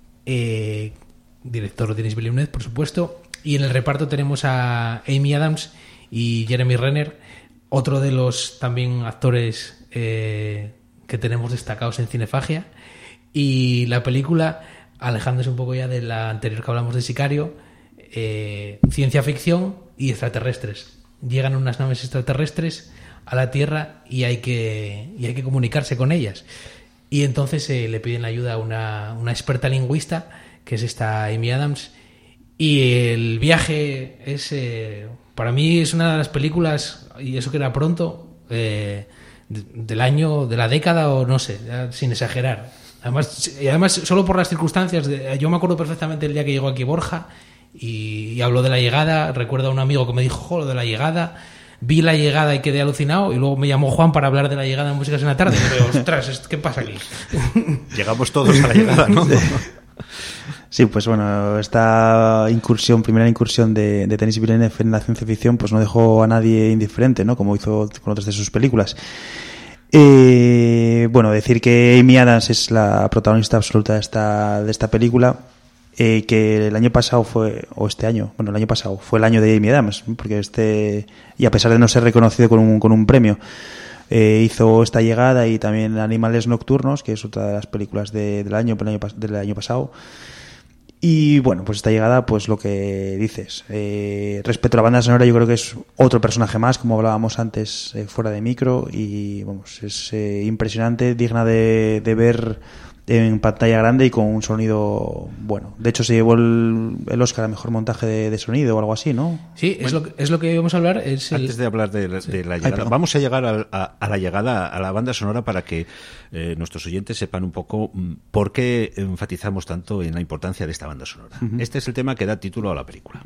director Denis Villeneuve, por supuesto, y en el reparto tenemos a Amy Adams y Jeremy Renner, otro de los también actores que tenemos destacados en Cinefagia, y la película, alejándose un poco ya de la anterior que hablamos de Sicario, ciencia ficción y extraterrestres. Llegan unas naves extraterrestres a la Tierra y hay que comunicarse con ellas. Y entonces le piden ayuda a una experta lingüista, que es esta Amy Adams. Y el viaje es, para mí, es una de las películas, y eso que era pronto, del año, de la década, o no sé, sin exagerar. Además, solo por las circunstancias, yo me acuerdo perfectamente el día que llegó aquí Borja y habló de La Llegada. Recuerdo a un amigo que me dijo, lo de La Llegada. Vi La Llegada y quedé alucinado, y luego me llamó Juan para hablar de La Llegada en Músicas en la Tarde. Y digo, ostras, ¿qué pasa aquí? Llegamos todos a La Llegada, ¿no? Sí, pues bueno, esta primera incursión de Denis Villeneuve en la ciencia ficción, pues no dejó a nadie indiferente, ¿no? Como hizo con otras de sus películas. Bueno, decir que Amy Adams es la protagonista absoluta de esta película, que el año pasado el año pasado fue el año de Amy Adams, porque y a pesar de no ser reconocido con un premio, hizo esta Llegada y también Animales Nocturnos, que es otra de las películas del año pasado. Y bueno, pues esta Llegada, pues lo que dices, respecto a la banda sonora, yo creo que es otro personaje más, como hablábamos antes fuera de micro, y vamos, es impresionante, digna de ver en pantalla grande y con un sonido bueno. De hecho, se llevó el Oscar a mejor montaje de sonido o algo así, ¿no? Sí, bueno, es lo que íbamos a hablar. Antes de hablar de La Llegada, vamos a llegar a La Llegada, a la banda sonora, para que nuestros oyentes sepan un poco por qué enfatizamos tanto en la importancia de esta banda sonora. Uh-huh. Este es el tema que da título a la película.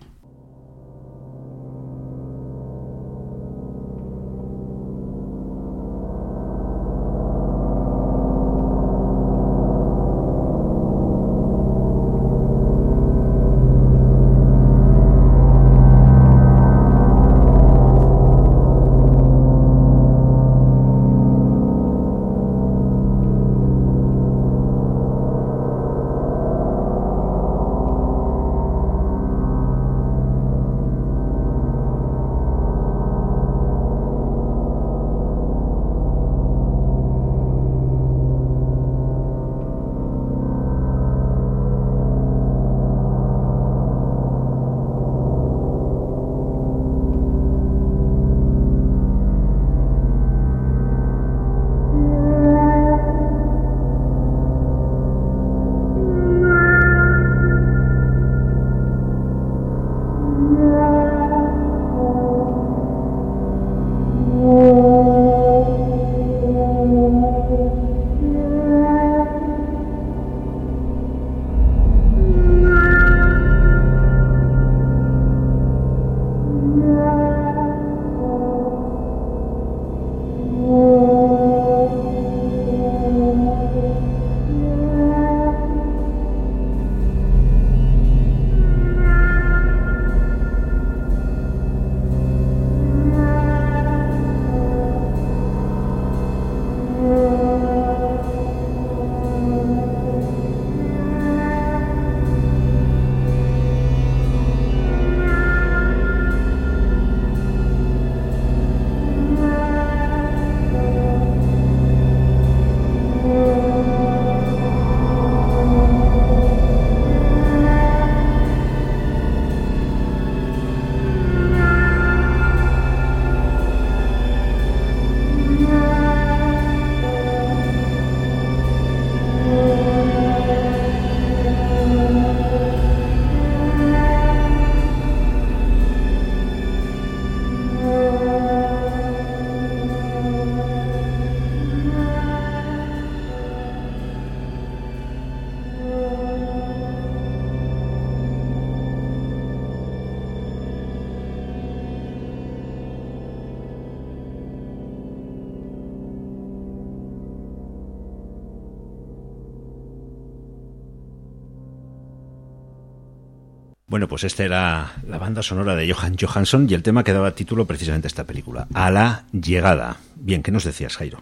Bueno, pues esta era la banda sonora de Jóhann Johansson y el tema que daba título precisamente a esta película, A la llegada. Bien, ¿qué nos decías, Jairo?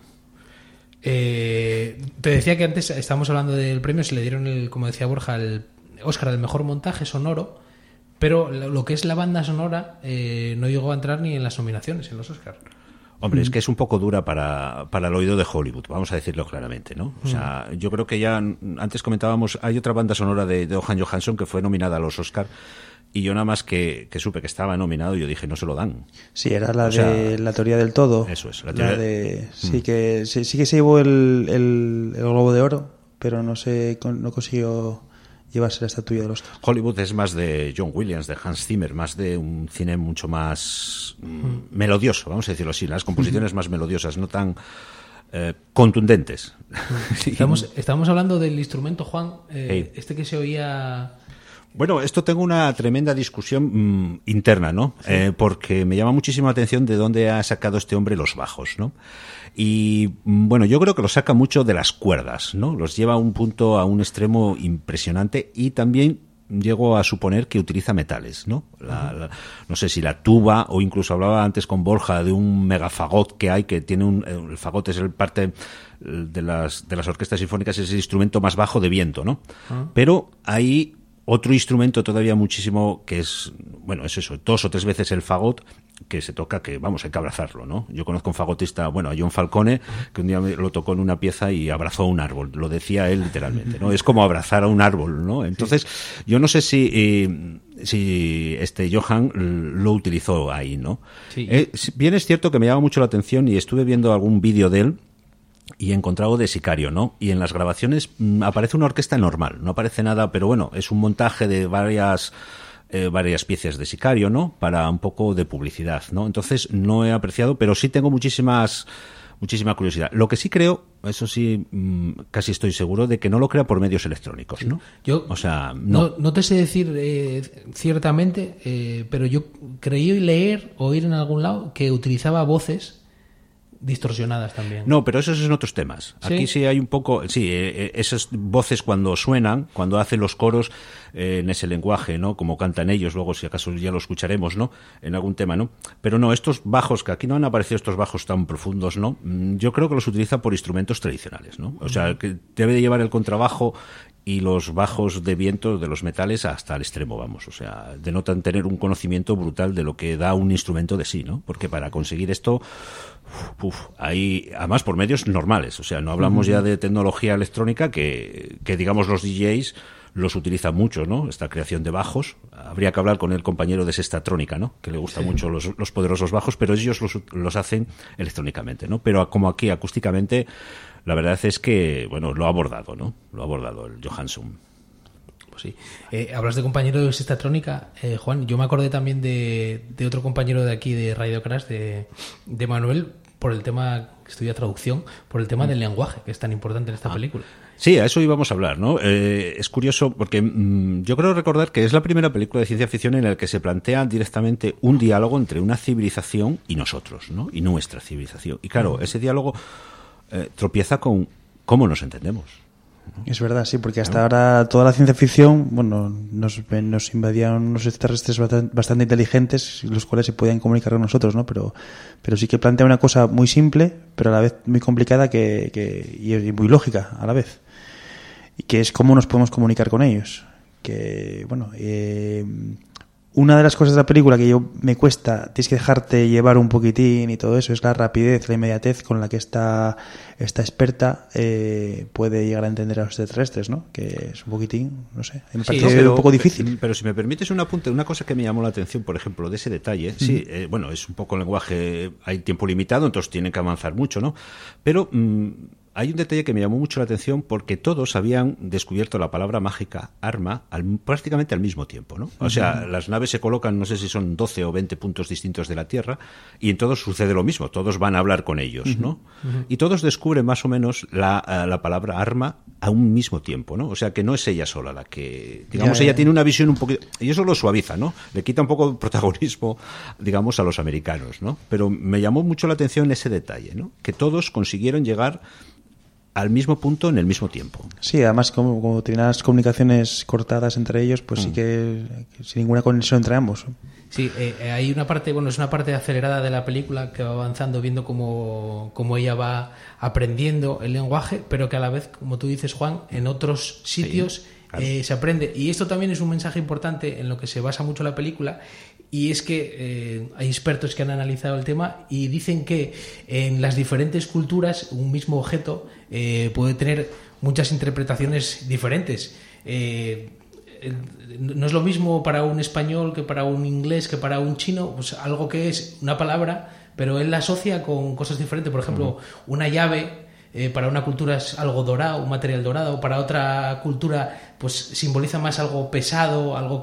Te decía que antes estábamos hablando del premio, se le dieron, como decía Borja, el Oscar del mejor montaje sonoro, pero lo que es la banda sonora no llegó a entrar ni en las nominaciones, en los Oscars. Hombre, es que es un poco dura para el oído de Hollywood, vamos a decirlo claramente, ¿no? O sea, yo creo que ya antes comentábamos, hay otra banda sonora de Jóhann Johansson que fue nominada a los Oscar y yo nada más que supe que estaba nominado, yo dije, no se lo dan. Sí, era la de la teoría del todo. Eso es, la teoría sí que se llevó el Globo de Oro, pero no consiguió llevarse la estatuilla del Oscar. Hollywood es más de John Williams, de Hans Zimmer, más de un cine mucho más melodioso, vamos a decirlo así, las composiciones más melodiosas, no tan contundentes. Estamos hablando del instrumento, Juan, este que se oía... Bueno, esto tengo una tremenda discusión interna, ¿no? Sí. Porque me llama muchísimo la atención de dónde ha sacado este hombre los bajos, ¿no? Y bueno, yo creo que los saca mucho de las cuerdas, ¿no? Los lleva a un punto, a un extremo impresionante y también llego a suponer que utiliza metales, ¿no? No sé si la tuba o incluso hablaba antes con Borja de un megafagot que hay, que tiene el fagot es el parte de las orquestas sinfónicas, es el instrumento más bajo de viento, ¿no? Pero hay otro instrumento todavía muchísimo que es, bueno, es eso, 2 o 3 veces el fagot, que se toca, que vamos, hay que abrazarlo, ¿no? Yo conozco un fagotista, bueno, a John Falcone, que un día lo tocó en una pieza y abrazó un árbol, lo decía él literalmente, ¿no? Es como abrazar a un árbol, ¿no? Entonces, yo no sé si Johann lo utilizó ahí, ¿no? Sí. Bien es cierto que me llama mucho la atención y estuve viendo algún vídeo de él y he encontrado de Sicario, ¿no? Y en las grabaciones aparece una orquesta normal, no aparece nada, pero bueno, es un montaje de varias piezas de Sicario, ¿no? Para un poco de publicidad, ¿no? Entonces no he apreciado, pero sí tengo muchísima curiosidad. Lo que sí creo, eso sí, casi estoy seguro de que no lo crea por medios electrónicos, ¿no? Yo, o sea, no te sé decir ciertamente, pero yo creí leer, oír en algún lado que utilizaba voces distorsionadas también. No, pero esos son otros temas. ¿Sí? Aquí sí hay un poco, esas voces cuando suenan, cuando hacen los coros en ese lenguaje, ¿no? Como cantan ellos, luego si acaso ya lo escucharemos, ¿no? En algún tema, ¿no? Pero no, estos bajos, que aquí no han aparecido estos bajos tan profundos, ¿no? Yo creo que los utiliza por instrumentos tradicionales, ¿no? O sea, que debe de llevar el contrabajo y los bajos de viento de los metales hasta el extremo, vamos, o sea, denotan tener un conocimiento brutal de lo que da un instrumento de sí, ¿no? Porque para conseguir esto, hay, además por medios normales, o sea, no hablamos ya de tecnología electrónica que digamos los DJs los utilizan mucho, ¿no? Esta creación de bajos, habría que hablar con el compañero de Sextatrónica, ¿no? Que le gustan mucho los poderosos bajos, pero ellos los hacen electrónicamente, ¿no? Pero como aquí acústicamente, la verdad es que, bueno, lo ha abordado, ¿no? Lo ha abordado el Johansson. Pues sí. Hablas de compañero de Sextatrónica, Juan, yo me acordé también de otro compañero de aquí de Radio Crash, de Manuel, por el tema, que estudia traducción, por el tema del lenguaje, que es tan importante en esta película. Sí, a eso íbamos a hablar, ¿no? Es curioso porque yo creo recordar que es la primera película de ciencia ficción en la que se plantea directamente un diálogo entre una civilización y nosotros, ¿no? Y nuestra civilización. Y claro, ese diálogo tropieza con cómo nos entendemos, ¿no? Es verdad, sí, porque hasta ahora toda la ciencia ficción, bueno, nos invadían unos extraterrestres bastante inteligentes, los cuales se podían comunicar con nosotros, ¿no? Pero sí que plantea una cosa muy simple, pero a la vez muy complicada y muy lógica a la vez. Y que es cómo nos podemos comunicar con ellos. Que, bueno, una de las cosas de la película que me cuesta, tienes que dejarte llevar un poquitín y todo eso, es la rapidez, la inmediatez con la que esta experta puede llegar a entender a los extraterrestres, ¿no? Que es un poquitín, no sé, me parece un poco difícil. Pero si me permites un apunte, una cosa que me llamó la atención, por ejemplo, de ese detalle, sí, bueno, es un poco lenguaje, hay tiempo limitado, entonces tienen que avanzar mucho, ¿no? Pero hay un detalle que me llamó mucho la atención porque todos habían descubierto la palabra mágica arma prácticamente al mismo tiempo, ¿no? O sea, las naves se colocan, no sé si son 12 o 20 puntos distintos de la Tierra y en todos sucede lo mismo, todos van a hablar con ellos, ¿no? Y todos descubren más o menos la palabra arma a un mismo tiempo, ¿no? O sea, que no es ella sola la que, digamos, ella tiene una visión un poquito, y eso lo suaviza, ¿no? Le quita un poco de protagonismo, digamos, a los americanos, ¿no? Pero me llamó mucho la atención ese detalle, ¿no? Que todos consiguieron llegar al mismo punto en el mismo tiempo. Sí, además como tienen las comunicaciones cortadas entre ellos, pues sí que sin ninguna conexión entre ambos. Sí, hay una parte, es una parte acelerada de la película que va avanzando viendo cómo ella va aprendiendo el lenguaje, pero que a la vez, como tú dices, Juan, en otros sitios claro. Se aprende. Y esto también es un mensaje importante en lo que se basa mucho la película, y es que hay expertos que han analizado el tema y dicen que en las diferentes culturas un mismo objeto puede tener muchas interpretaciones diferentes. No es lo mismo para un español que para un inglés que para un chino, pues algo que es una palabra, pero él la asocia con cosas diferentes. Por ejemplo, una llave para una cultura es algo dorado, un material dorado, para otra cultura pues simboliza más algo pesado, algo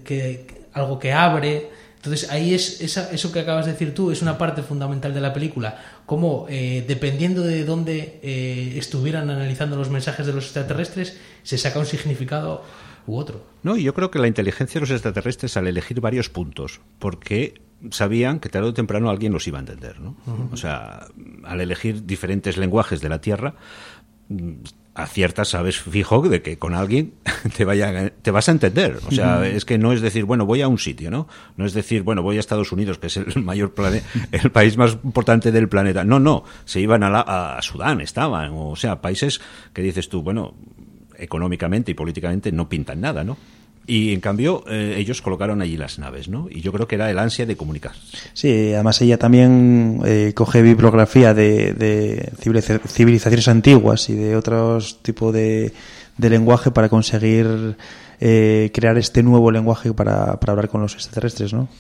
que abre. Entonces ahí es eso que acabas de decir tú, es una parte fundamental de la película, cómo dependiendo de dónde estuvieran analizando los mensajes de los extraterrestres se saca un significado u otro. No, y yo creo que la inteligencia de los extraterrestres, al elegir varios puntos, porque sabían que tarde o temprano alguien los iba a entender, ¿no? O sea, al elegir diferentes lenguajes de la Tierra, aciertas, sabes fijo de que con alguien te vas a entender. O sea, es que no es decir, bueno, voy a un sitio, ¿no? No es decir, bueno, voy a Estados Unidos, que es el mayor el país más importante del planeta. No, se iban a Sudán, estaban, o sea, países que dices tú, bueno, económicamente y políticamente no pintan nada, ¿no? Y en cambio ellos colocaron allí las naves, ¿no? Y yo creo que era el ansia de comunicarse. Sí, además ella también coge bibliografía de civilizaciones antiguas y de otros tipos de lenguaje para conseguir crear este nuevo lenguaje para hablar con los extraterrestres, ¿no?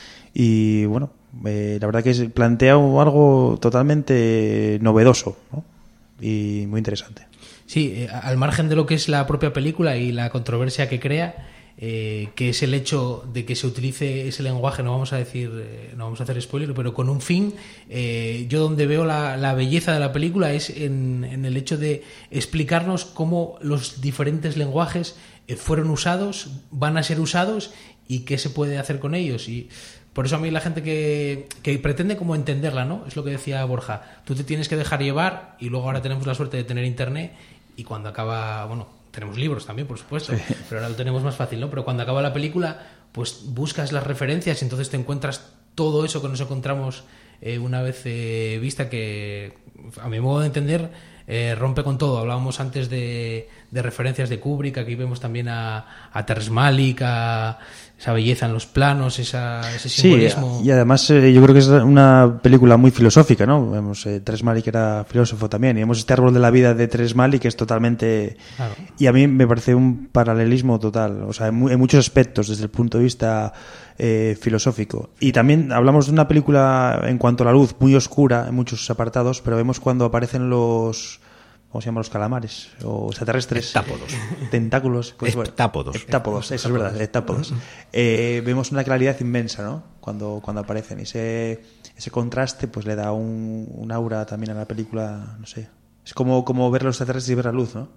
Y bueno, la verdad que plantea algo totalmente novedoso, ¿no? Y muy interesante. Sí, al margen de lo que es la propia película y la controversia que crea, que es el hecho de que se utilice ese lenguaje, no vamos a hacer spoiler, pero con un fin, yo donde veo la belleza de la película es en el hecho de explicarnos cómo los diferentes lenguajes fueron usados, van a ser usados y qué se puede hacer con ellos. Y por eso a mí la gente que pretende como entenderla, ¿no? Es lo que decía Borja, tú te tienes que dejar llevar, y luego ahora tenemos la suerte de tener internet, y cuando acaba, bueno, tenemos libros también, por supuesto, sí, pero ahora lo tenemos más fácil, ¿no? Pero cuando acaba la película, pues buscas las referencias y entonces te encuentras todo eso que nos encontramos una vez vista, que a mi modo de entender rompe con todo. Hablábamos antes de referencias de Kubrick, aquí vemos también a Terrence Malick, a esa belleza en los planos, ese simbolismo. Sí, y además yo creo que es una película muy filosófica, ¿no? Vemos, Terrence Malick era filósofo también, y vemos este árbol de la vida de Terrence Malick que es totalmente... Claro. Y a mí me parece un paralelismo total, o sea, en muchos aspectos desde el punto de vista filosófico. Y también hablamos de una película en cuanto a la luz muy oscura en muchos apartados, pero vemos cuando aparecen los... ¿Cómo se llaman los calamares? O extraterrestres. Heptápodos. Tentáculos. Pues, heptápodos. Heptápodos, eso es verdad, heptápodos. Vemos una claridad inmensa, ¿no? Cuando aparecen. Y ese contraste pues le da un aura también a la película, no sé. Es como ver los extraterrestres y ver la luz, ¿no?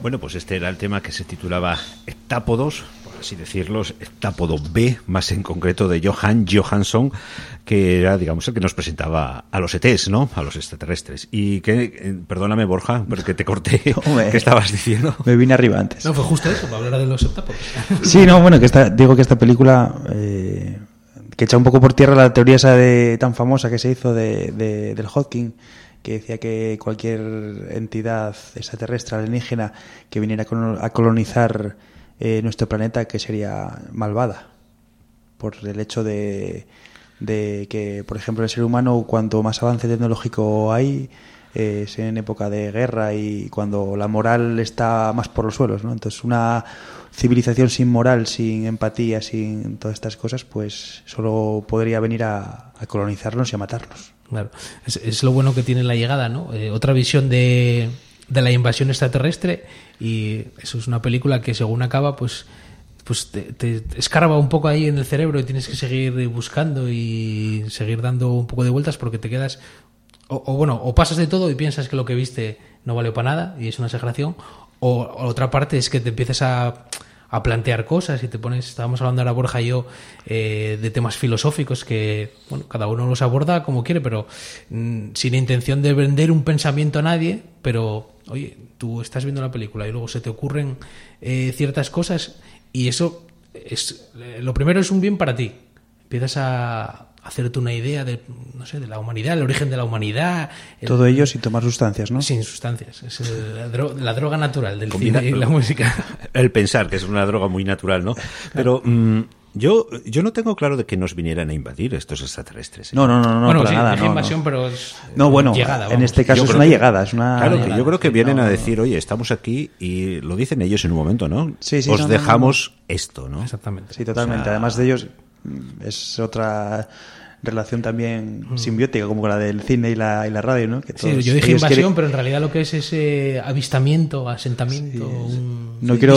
Bueno, pues este era el tema que se titulaba Heptápodos, por así decirlo, Heptápodo B, más en concreto de Jóhann Johansson, que era, digamos, el que nos presentaba a los ETs, ¿no? A los extraterrestres. Y que, perdóname, Borja, porque te corté. ¿Qué estabas diciendo? Me vine arriba antes. No, fue justo eso, para hablar de los heptápodos. Sí, no, bueno, digo que esta película, que echa un poco por tierra la teoría esa tan famosa que se hizo del Hawking, que decía que cualquier entidad extraterrestre alienígena que viniera a colonizar nuestro planeta, que sería malvada, por el hecho de que, por ejemplo, el ser humano, cuanto más avance tecnológico hay, es en época de guerra y cuando la moral está más por los suelos, ¿no? Entonces, una civilización sin moral, sin empatía, sin todas estas cosas, pues solo podría venir a colonizarnos y a matarnos. Claro, es lo bueno que tiene la llegada, ¿no? Otra visión de la invasión extraterrestre, y eso es una película que según acaba, pues te escarba un poco ahí en el cerebro y tienes que seguir buscando y seguir dando un poco de vueltas porque te quedas o pasas de todo y piensas que lo que viste no valió para nada y es una exageración, o otra parte es que te empiezas a plantear cosas y te pones, estábamos hablando ahora Borja y yo de temas filosóficos que, bueno, cada uno los aborda como quiere, pero sin intención de vender un pensamiento a nadie, pero oye, tú estás viendo la película y luego se te ocurren ciertas cosas y eso es, lo primero es un bien para ti, empiezas a hacerte una idea de, no sé, de la humanidad, el origen de la humanidad. Todo ello sin tomar sustancias, ¿no? Sin sustancias. Es la droga natural del cine y la música. El pensar, que es una droga muy natural, ¿no? Pero yo no tengo claro de que nos vinieran a invadir estos extraterrestres. No, bueno, para sí, nada. Es invasión, pero es llegada. Vamos. En este caso es una llegada. Es una claro, llegada. que yo creo que vienen a decir, oye, estamos aquí, y lo dicen ellos en un momento, ¿no? Sí, os dejamos esto, ¿no? Exactamente. Sí, totalmente. O sea, además de ellos, es otra relación también simbiótica, como la del cine y la radio, ¿no? Que sí, yo dije invasión, pero en realidad lo que es ese avistamiento, asentamiento, no quiero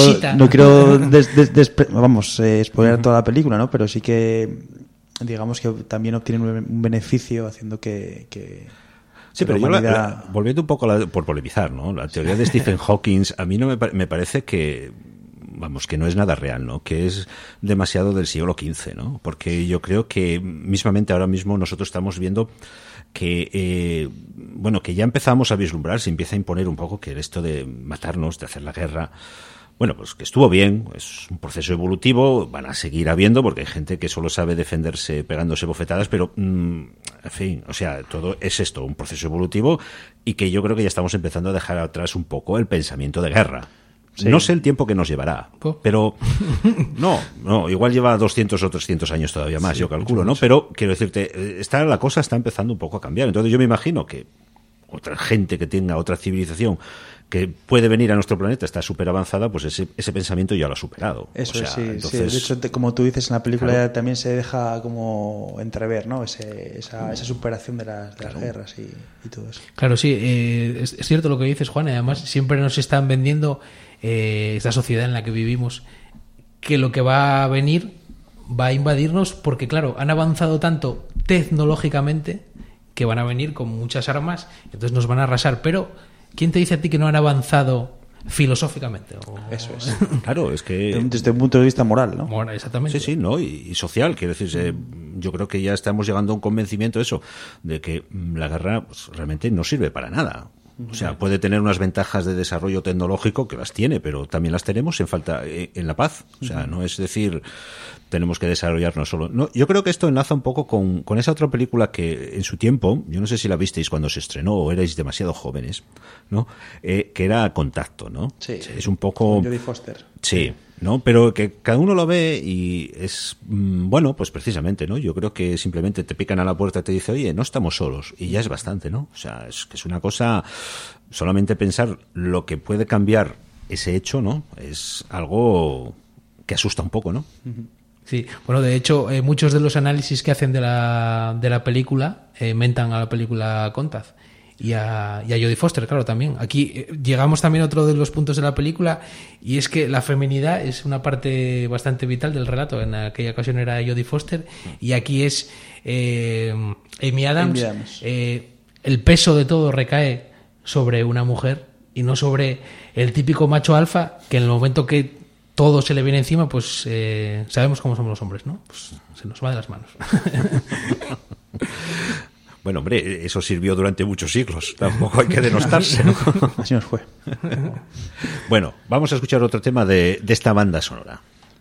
spoiler toda la película, ¿no? Pero sí que digamos que también obtienen un beneficio haciendo que sí, pero humanidad... yo volviendo un poco por polemizar, ¿no? La teoría de Stephen Hawking a mí no me parece que, vamos, que no es nada real, ¿no? Que es demasiado del siglo XV, ¿no? Porque yo creo que mismamente ahora mismo nosotros estamos viendo que, que ya empezamos a vislumbrar, se empieza a imponer un poco que esto de matarnos, de hacer la guerra, bueno, pues que estuvo bien, es un proceso evolutivo, van a seguir habiendo porque hay gente que solo sabe defenderse pegándose bofetadas, pero, en fin, o sea, todo es esto, un proceso evolutivo, y que yo creo que ya estamos empezando a dejar atrás un poco el pensamiento de guerra. Sí. No sé el tiempo que nos llevará, pero no, igual lleva 200 o 300 años todavía más, sí, yo calculo, ¿no? Pero quiero decirte, la cosa está empezando un poco a cambiar. Entonces yo me imagino que otra gente que tenga otra civilización que puede venir a nuestro planeta está súper avanzada, pues ese pensamiento ya lo ha superado. Eso, o sea, sí. Entonces, sí. De hecho, como tú dices, en la película claro, también se deja como entrever, ¿no? Esa superación de las guerras y todo eso. Claro, sí. Es cierto lo que dices, Juan. Además, siempre nos están vendiendo esta sociedad en la que vivimos, que lo que va a venir va a invadirnos porque, claro, han avanzado tanto tecnológicamente que van a venir con muchas armas, entonces nos van a arrasar. Pero ¿quién te dice a ti que no han avanzado filosóficamente? Eso es. Claro, es que desde un punto de vista moral, ¿no? Bueno, exactamente. Sí, ¿no? Y social, quiero decir, yo creo que ya estamos llegando a un convencimiento de eso, de que la guerra pues, realmente no sirve para nada. O sea, puede tener unas ventajas de desarrollo tecnológico, que las tiene, pero también las tenemos en la paz. O sea, no es decir, tenemos que desarrollarnos solo. No, yo creo que esto enlaza un poco con esa otra película que en su tiempo, yo no sé si la visteis cuando se estrenó o erais demasiado jóvenes, ¿no? Que era Contacto, ¿no? Sí. Es un poco... Jodie Foster. Sí, ¿no? Pero que cada uno lo ve y es, bueno, pues precisamente, ¿no? Yo creo que simplemente te pican a la puerta y te dicen, oye, no estamos solos, y ya es bastante, ¿no? O sea, es que es una cosa, solamente pensar lo que puede cambiar ese hecho, ¿no? Es algo que asusta un poco, ¿no? Sí, bueno, de hecho, muchos de los análisis que hacen de la película mentan a la película Contact. Y a Jodie Foster, claro, también. Aquí llegamos también a otro de los puntos de la película, y es que la feminidad es una parte bastante vital del relato. En aquella ocasión era Jodie Foster y aquí es Amy Adams. El peso de todo recae sobre una mujer y no sobre el típico macho alfa que en el momento que todo se le viene encima, pues sabemos cómo somos los hombres, ¿no? Pues se nos va de las manos. Bueno, hombre, eso sirvió durante muchos siglos. Tampoco hay que denostarse, ¿no? Así nos fue. Bueno, vamos a escuchar otro tema de esta banda sonora.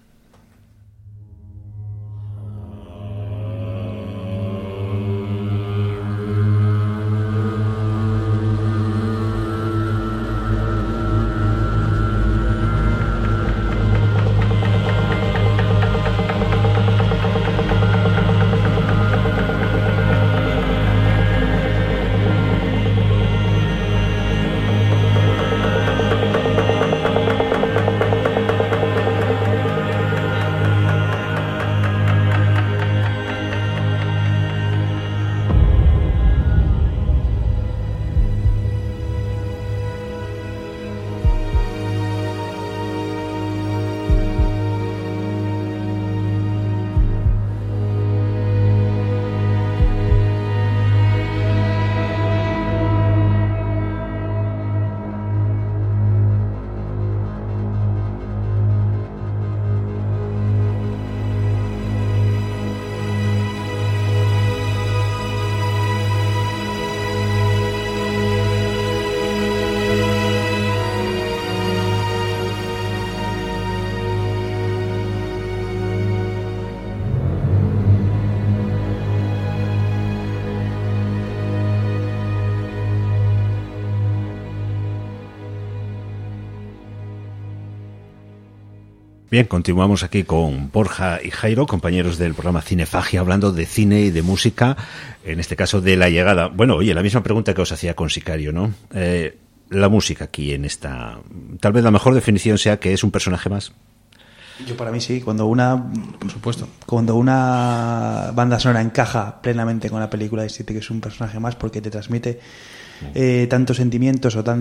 Bien, continuamos aquí con Borja y Jairo, compañeros del programa Cinefagia, hablando de cine y de música, en este caso de La Llegada. Bueno, oye, la misma pregunta que os hacía con Sicario, ¿no? La música aquí en esta... Tal vez la mejor definición sea que es un personaje más. Yo para mí sí, por supuesto, cuando una banda sonora encaja plenamente con la película, decirte que es un personaje más porque te transmite tantos sentimientos o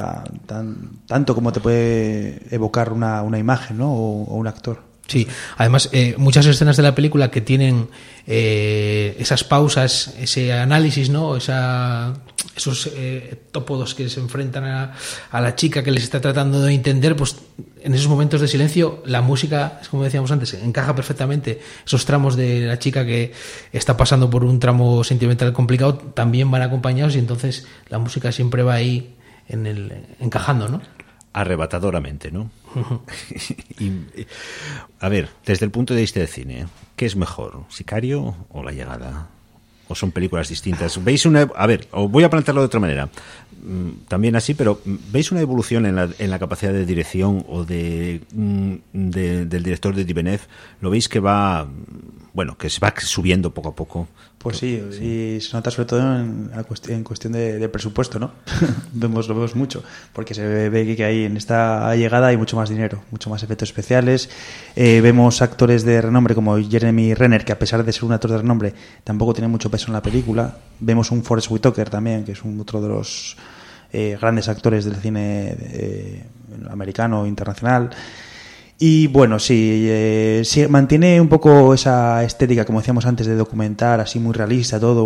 tanto como te puede evocar una imagen, ¿no? o un actor. Sí, además muchas escenas de la película que tienen esas pausas, ese análisis, ¿no? Esos tópodos que se enfrentan a la chica que les está tratando de entender, pues en esos momentos de silencio la música, es como decíamos antes, encaja perfectamente. Esos tramos de la chica que está pasando por un tramo sentimental complicado también van acompañados y entonces la música siempre va ahí encajando, ¿no? Arrebatadoramente, ¿no? Y, a ver, desde el punto de vista del cine, ¿qué es mejor, Sicario o La Llegada? ¿O son películas distintas? ¿Veis una? A ver, os voy a plantearlo de otra manera. También así, pero ¿veis una evolución en la capacidad de dirección o del director de Villeneuve? ¿Lo veis que va, bueno, que se va subiendo poco a poco? Pues sí, y se nota sobre todo en cuestión de presupuesto, ¿no? Lo vemos mucho, porque se ve que ahí en esta llegada hay mucho más dinero, mucho más efectos especiales. Vemos actores de renombre como Jeremy Renner, que a pesar de ser un actor de renombre, tampoco tiene mucho peso en la película. Vemos un Forest Whitaker también, que es otro de los grandes actores del cine americano internacional. Y bueno, sí, mantiene un poco esa estética, como decíamos antes, de documentar, así muy realista, todo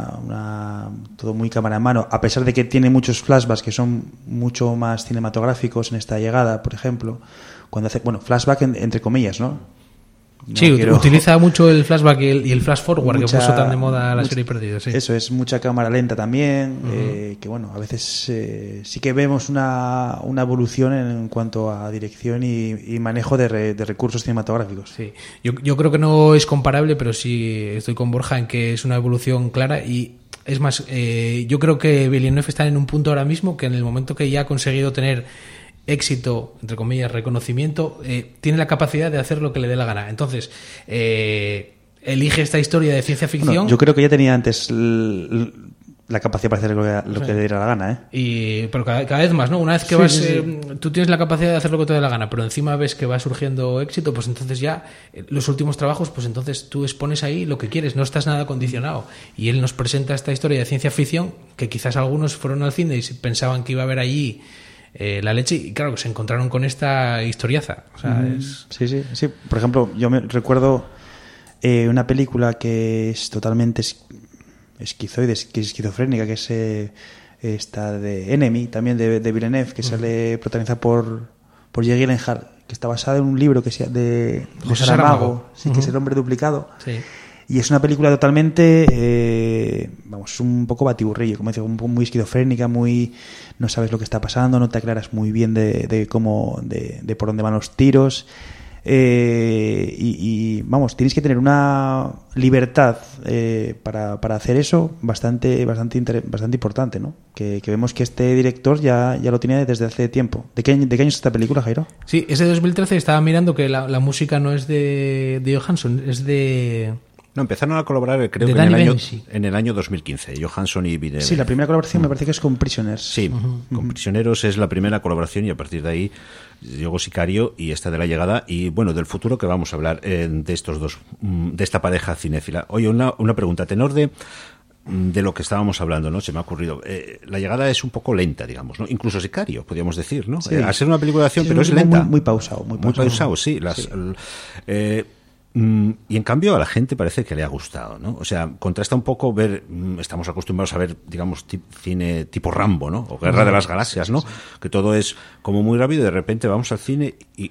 todo muy cámara en mano, a pesar de que tiene muchos flashbacks que son mucho más cinematográficos en esta llegada, por ejemplo, cuando hace, flashback entre comillas, ¿no? Utiliza mucho el flashback y el flash forward, que puso tan de moda la serie Perdidos. Sí. Eso es, mucha cámara lenta también, que bueno, a veces sí que vemos una evolución en cuanto a dirección y manejo de recursos cinematográficos. Sí, yo creo que no es comparable, pero sí estoy con Borja en que es una evolución clara y es más, yo creo que Villeneuve está en un punto ahora mismo que en el momento que ya ha conseguido tener éxito, entre comillas, reconocimiento, tiene la capacidad de hacer lo que le dé la gana. Entonces, elige esta historia de ciencia ficción. Bueno, yo creo que ya tenía antes la capacidad para hacer lo que le diera la gana, pero cada vez más, ¿no? Una vez que tú tienes la capacidad de hacer lo que te dé la gana, pero encima ves que va surgiendo éxito, pues entonces ya los últimos trabajos, pues entonces tú expones ahí lo que quieres, no estás nada condicionado. Y él nos presenta esta historia de ciencia ficción que quizás algunos fueron al cine y pensaban que iba a haber allí la leche, y claro que se encontraron con esta historiaza. O sea, Sí. Por ejemplo, yo me recuerdo una película que es totalmente esquizoide, que es esquizofrénica, que es esta de Enemy, también de Villeneuve, que sale protagonizada por Jake Gyllenhaal, que está basada en un libro que sea de José Saramago, sí, que es El hombre duplicado. Sí. Y es una película totalmente, es un poco batiburrillo, como decía, muy esquizofrénica, no sabes lo que está pasando, no te aclaras muy bien de cómo, de por dónde van los tiros. Tienes que tener una libertad para hacer eso bastante importante, ¿no? Que vemos que este director ya lo tiene desde hace tiempo. ¿De qué año es esta película, Jairo? Sí, es de 2013. Estaba mirando que la música no es de Johansson, es de... No, empezaron a colaborar, creo que en el año 2015, Johansson y Villeneuve. Sí, la primera colaboración me parece que es con Prisoners. Sí, con Prisioneros es la primera colaboración y a partir de ahí llegó Sicario y esta de La llegada y, bueno, del futuro que vamos a hablar de estos dos, de esta pareja cinéfila. Oye, una pregunta, tenor de lo que estábamos hablando, ¿no? Se me ha ocurrido. La llegada es un poco lenta, digamos, ¿no? Incluso Sicario, podríamos decir, ¿no? Sí. Al ser una película de acción, sí, pero es lenta. Muy pausado. Muy pausado, sí. Y en cambio a la gente parece que le ha gustado, ¿no? O sea, contrasta un poco estamos acostumbrados a ver, digamos, cine tipo Rambo, ¿no? O Guerra de las Galaxias, ¿no? Que todo es como muy rápido y de repente vamos al cine y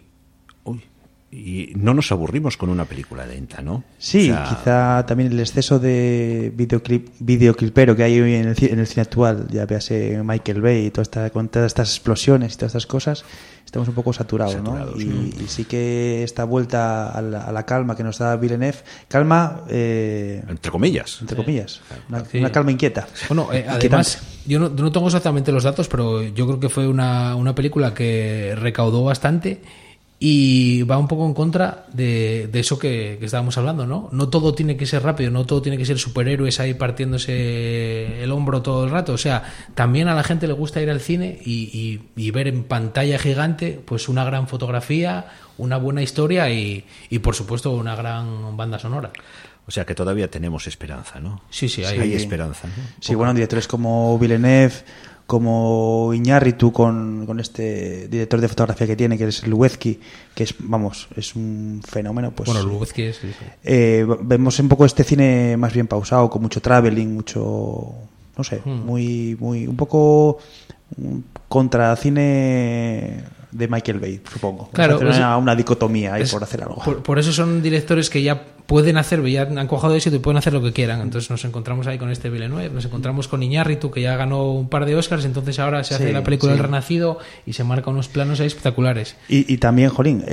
no nos aburrimos con una película lenta, ¿no? Sí, o sea, quizá también el exceso de videoclipero que hay hoy en el cine actual, ya véase Michael Bay y con todas estas explosiones y todas estas cosas, estamos un poco saturados, ¿no? Y sí que esta vuelta a la calma que nos da Villeneuve, calma... entre comillas. Una calma inquieta. Bueno, además, yo no tengo exactamente los datos, pero yo creo que fue una película que recaudó bastante y va un poco en contra de eso que estábamos hablando, ¿no? No todo tiene que ser rápido, no todo tiene que ser superhéroes ahí partiéndose el hombro todo el rato. O sea, también a la gente le gusta ir al cine y ver en pantalla gigante pues una gran fotografía, una buena historia y por supuesto una gran banda sonora. O sea que todavía tenemos esperanza, ¿no? Sí, hay esperanza, ¿no? Sí, bueno, directores como Villeneuve, como Iñárritu con este director de fotografía que tiene, que es Lubezki, que es un fenómeno. Pues, bueno, Lubezki es... Sí. Vemos un poco este cine más bien pausado, con mucho traveling, mucho... no sé, muy un poco contra cine de Michael Bay, supongo. Claro, una dicotomía ahí por hacer algo. Por eso son directores que ya pueden hacer, ya han cuajado éxito y pueden hacer lo que quieran. Entonces nos encontramos ahí con este Villeneuve, nos encontramos con Iñárritu, que ya ganó un par de Oscars, entonces ahora se hace la película El Renacido y se marca unos planos ahí espectaculares. Y también, jolín,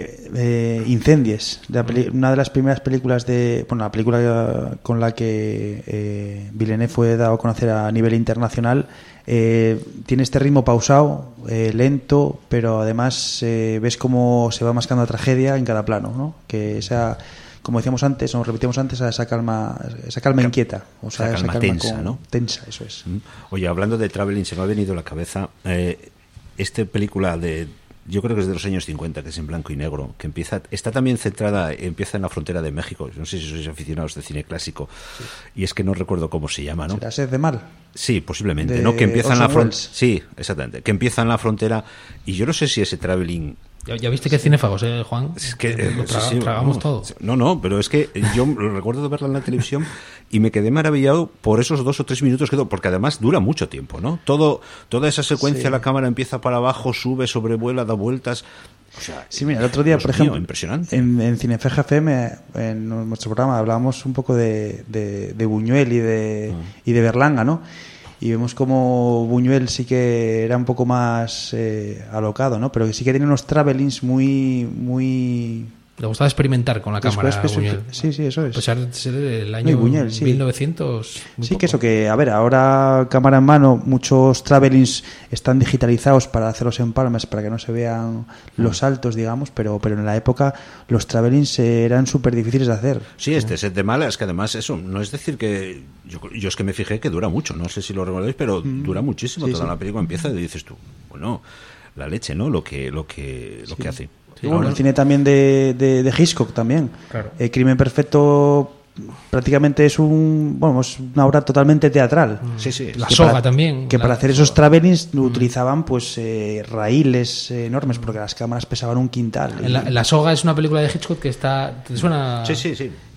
Incendies, una de las primeras películas la película con la que Villeneuve fue dado a conocer a nivel internacional. Tiene este ritmo pausado, lento, pero además ves cómo se va mascando la tragedia en cada plano, ¿no? Que como decíamos antes, nos repetimos antes, a esa calma inquieta, o sea, esa calma tensa, ¿no? Tensa, eso es. Oye, hablando de traveling, se me ha venido a la cabeza esta película yo creo que es de los años 50, que es en blanco y negro, que está también empieza en la frontera de México. No sé si sois aficionados de cine clásico, y es que no recuerdo cómo se llama, ¿no? ¿Será Sed de Mal? Sí, posiblemente, ¿no? Que empieza en la frontera. Sí, exactamente. Que empieza en la frontera, y yo no sé si ese traveling... Ya viste que cinéfagos, Juan. Es que tragamos todo. No, pero es que yo recuerdo de verla en la televisión y me quedé maravillado por esos 2 o 3 minutos porque además dura mucho tiempo, ¿no? Toda esa secuencia, la cámara empieza para abajo, sube, sobrevuela, da vueltas. O sea, sí, mira, el otro día, por ejemplo, impresionante. En Cinefeja FM, en nuestro programa, hablábamos un poco de Buñuel y de Berlanga, ¿no? Y vemos como Buñuel sí que era un poco más alocado, ¿no? Pero sí que tenía unos travelings muy... Le gustaba experimentar con la cámara. Buñuel. Sí, eso es. A pesar de ser el año Buñuel, sí. 1900. Sí, que eso que, a ver, ahora cámara en mano, muchos travelings están digitalizados para hacer los empalmes, para que no se vean los saltos, digamos, pero en la época los travelings eran súper difíciles de hacer. Sí, Sed de Mal, es que además eso, no es decir que... Yo es que me fijé que dura mucho, no sé si lo recordáis, pero dura muchísimo. Toda la película empieza y dices tú, bueno, la leche, ¿no? Lo que hace. Sí, bueno, el cine también de Hitchcock también. Claro. Crimen Perfecto prácticamente es una obra totalmente teatral. Sí. La Soga también. Que para hacer esos travelings utilizaban pues raíles enormes porque las cámaras pesaban un quintal. La Soga es una película de Hitchcock que está... ¿Te suena? Sí.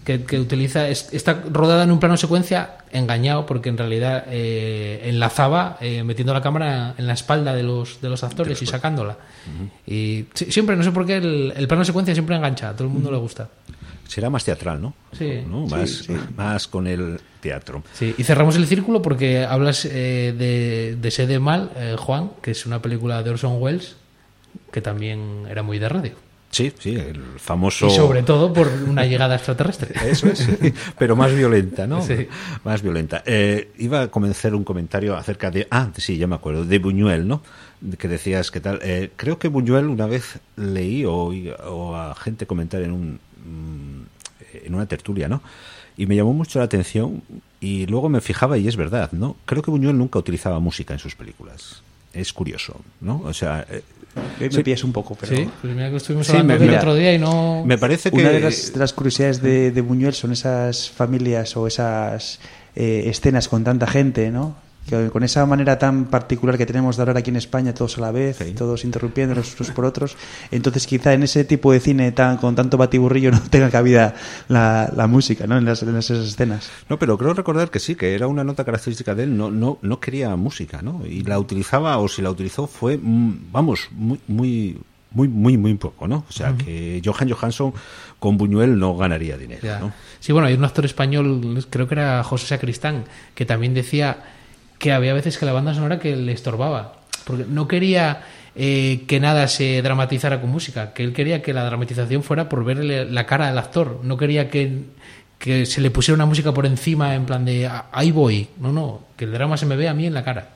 que utiliza, está rodada en un plano secuencia engañado, porque en realidad enlazaba metiendo la cámara en la espalda de los actores y sacándola. Y siempre, no sé por qué, el plano secuencia siempre engancha, a todo el mundo le gusta. Será más teatral, ¿no? Sí. ¿No? Más con el teatro. Sí, y cerramos el círculo porque hablas de Sé de Mal, Juan, que es una película de Orson Welles, que también era muy de radio. Sí, el famoso... Y sobre todo por una llegada extraterrestre. Eso es, pero más violenta, ¿no? Sí. Más violenta. Iba a comenzar un comentario acerca de... sí, ya me acuerdo, de Buñuel, ¿no? Que decías, ¿qué tal? Creo que Buñuel una vez leí o a gente comentar en una tertulia, ¿no? Y me llamó mucho la atención y luego me fijaba y es verdad, ¿no? Creo que Buñuel nunca utilizaba música en sus películas. Es curioso, ¿no? O sea... me pillas un poco, pero... Sí, pues mira que estuvimos hablando el otro día y no... Me parece que... Una de las curiosidades de Buñuel son esas familias o esas escenas con tanta gente, ¿no? Que con esa manera tan particular que tenemos de hablar aquí en España todos a la vez, todos interrumpiéndonos unos por otros. Entonces quizá en ese tipo de cine con tanto batiburrillo no tenga cabida la música, ¿no? En esas escenas. No, pero creo recordar que sí, que era una nota característica de él, no quería música, ¿no? Y la utilizaba, o si la utilizó fue, vamos, muy poco, ¿no? O sea, que Johan Johansson con Buñuel no ganaría dinero, ¿no? Sí, bueno, hay un actor español, creo que era José Sacristán, que también decía que había veces que la banda sonora que le estorbaba, porque no quería que nada se dramatizara con música, que él quería que la dramatización fuera por verle la cara al actor, no quería que se le pusiera una música por encima en plan de ahí voy, no, que el drama se me vea a mí en la cara.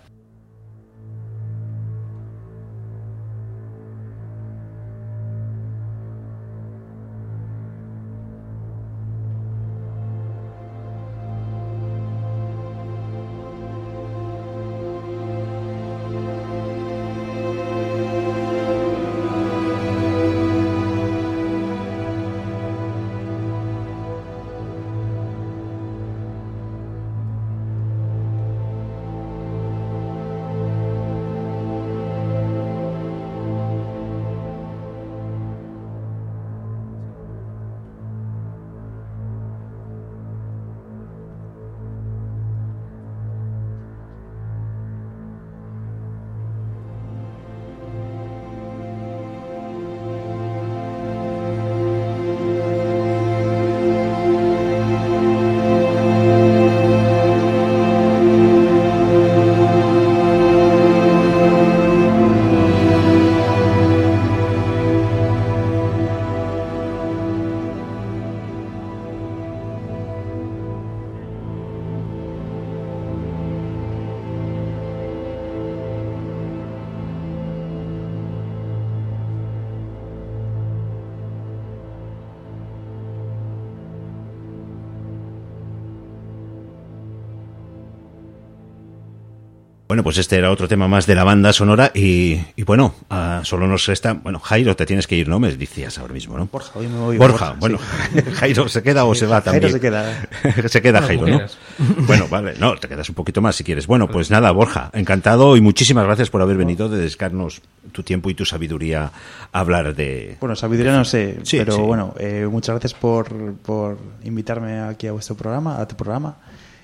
Bueno, pues este era otro tema más de la banda sonora y bueno, solo nos resta... Bueno, Jairo, te tienes que ir, ¿no? Me decías ahora mismo, ¿no? Borja, hoy me voy. Borja, bueno, sí. Jairo, ¿se queda o se va también? Jairo se queda. Se queda Jairo, ¿no? Bueno, vale, no, te quedas un poquito más si quieres. Bueno, pues nada, Borja, encantado y muchísimas gracias por haber venido, de dedicarnos tu tiempo y tu sabiduría a hablar de... Bueno, sabiduría no sé, sí, pero sí. Bueno, muchas gracias por invitarme aquí a vuestro programa, a tu programa.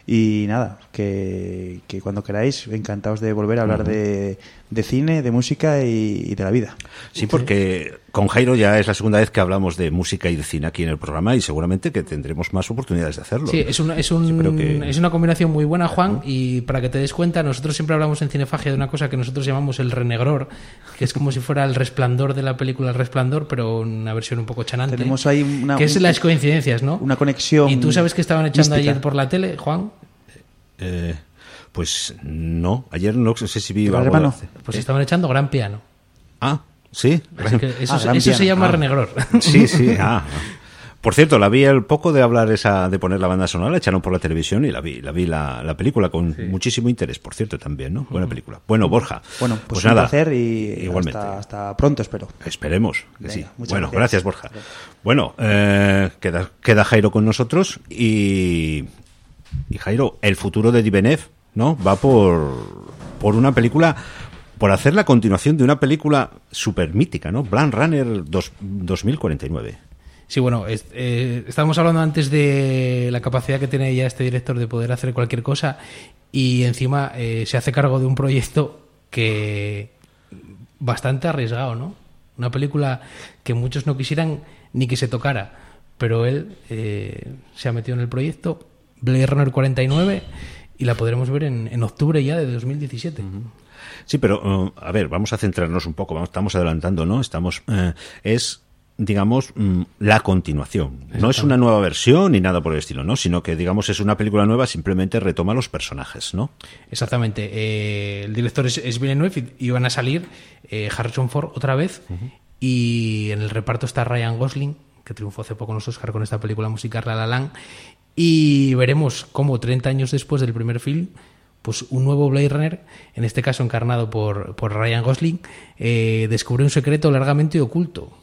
Y nada, que cuando queráis, encantados de volver a hablar de cine, de música y de la vida. Sí, porque con Jairo ya es la segunda vez que hablamos de música y de cine aquí en el programa y seguramente que tendremos más oportunidades de hacerlo. Sí, es una combinación muy buena, Juan, y para que te des cuenta, nosotros siempre hablamos en Cinefagia de una cosa que nosotros llamamos el renegror, que es como si fuera el resplandor de la película El Resplandor, pero una versión un poco chanante. Tenemos ahí que es las coincidencias, ¿no? Una conexión. ¿Y tú sabes que estaban echando mística ayer por la tele, Juan? Pues no, ayer no sé si vi algo. Hermano, pues estaban echando Gran Piano. Ah, sí. Así que eso se llama renegror. Sí. Por cierto, la vi el poco de hablar de poner la banda sonora, la echaron por la televisión y la vi la película con muchísimo interés, por cierto, también, ¿no? Buena película. Bueno, Borja. Bueno, pues nada. Un placer y igualmente. hasta pronto, espero. Esperemos que Venga, sí. Bueno, gracias, Borja. Bueno, queda Jairo con nosotros y Jairo, el futuro de Divenev, ¿no? Va por una película, por hacer la continuación de una película súper mítica, ¿no? Blade Runner 2049. Sí, bueno, estábamos hablando antes de la capacidad que tiene ya este director de poder hacer cualquier cosa y encima se hace cargo de un proyecto que bastante arriesgado, ¿no? Una película que muchos no quisieran ni que se tocara, pero él se ha metido en el proyecto, Blade Runner 49, y la podremos ver en octubre ya de 2017. Sí, pero a ver, vamos a centrarnos un poco, estamos adelantando, ¿no? Es, digamos, la continuación. No es una nueva versión ni nada por el estilo, ¿no? Sino que, digamos, es una película nueva, simplemente retoma los personajes, ¿no? Exactamente. El director es Villeneuve y van a salir Harrison Ford otra vez, y en el reparto está Ryan Gosling, que triunfó hace poco en los Oscar con esta película musical La La Land, y veremos cómo 30 años después del primer film, pues un nuevo Blade Runner, en este caso encarnado por Ryan Gosling, descubre un secreto largamente oculto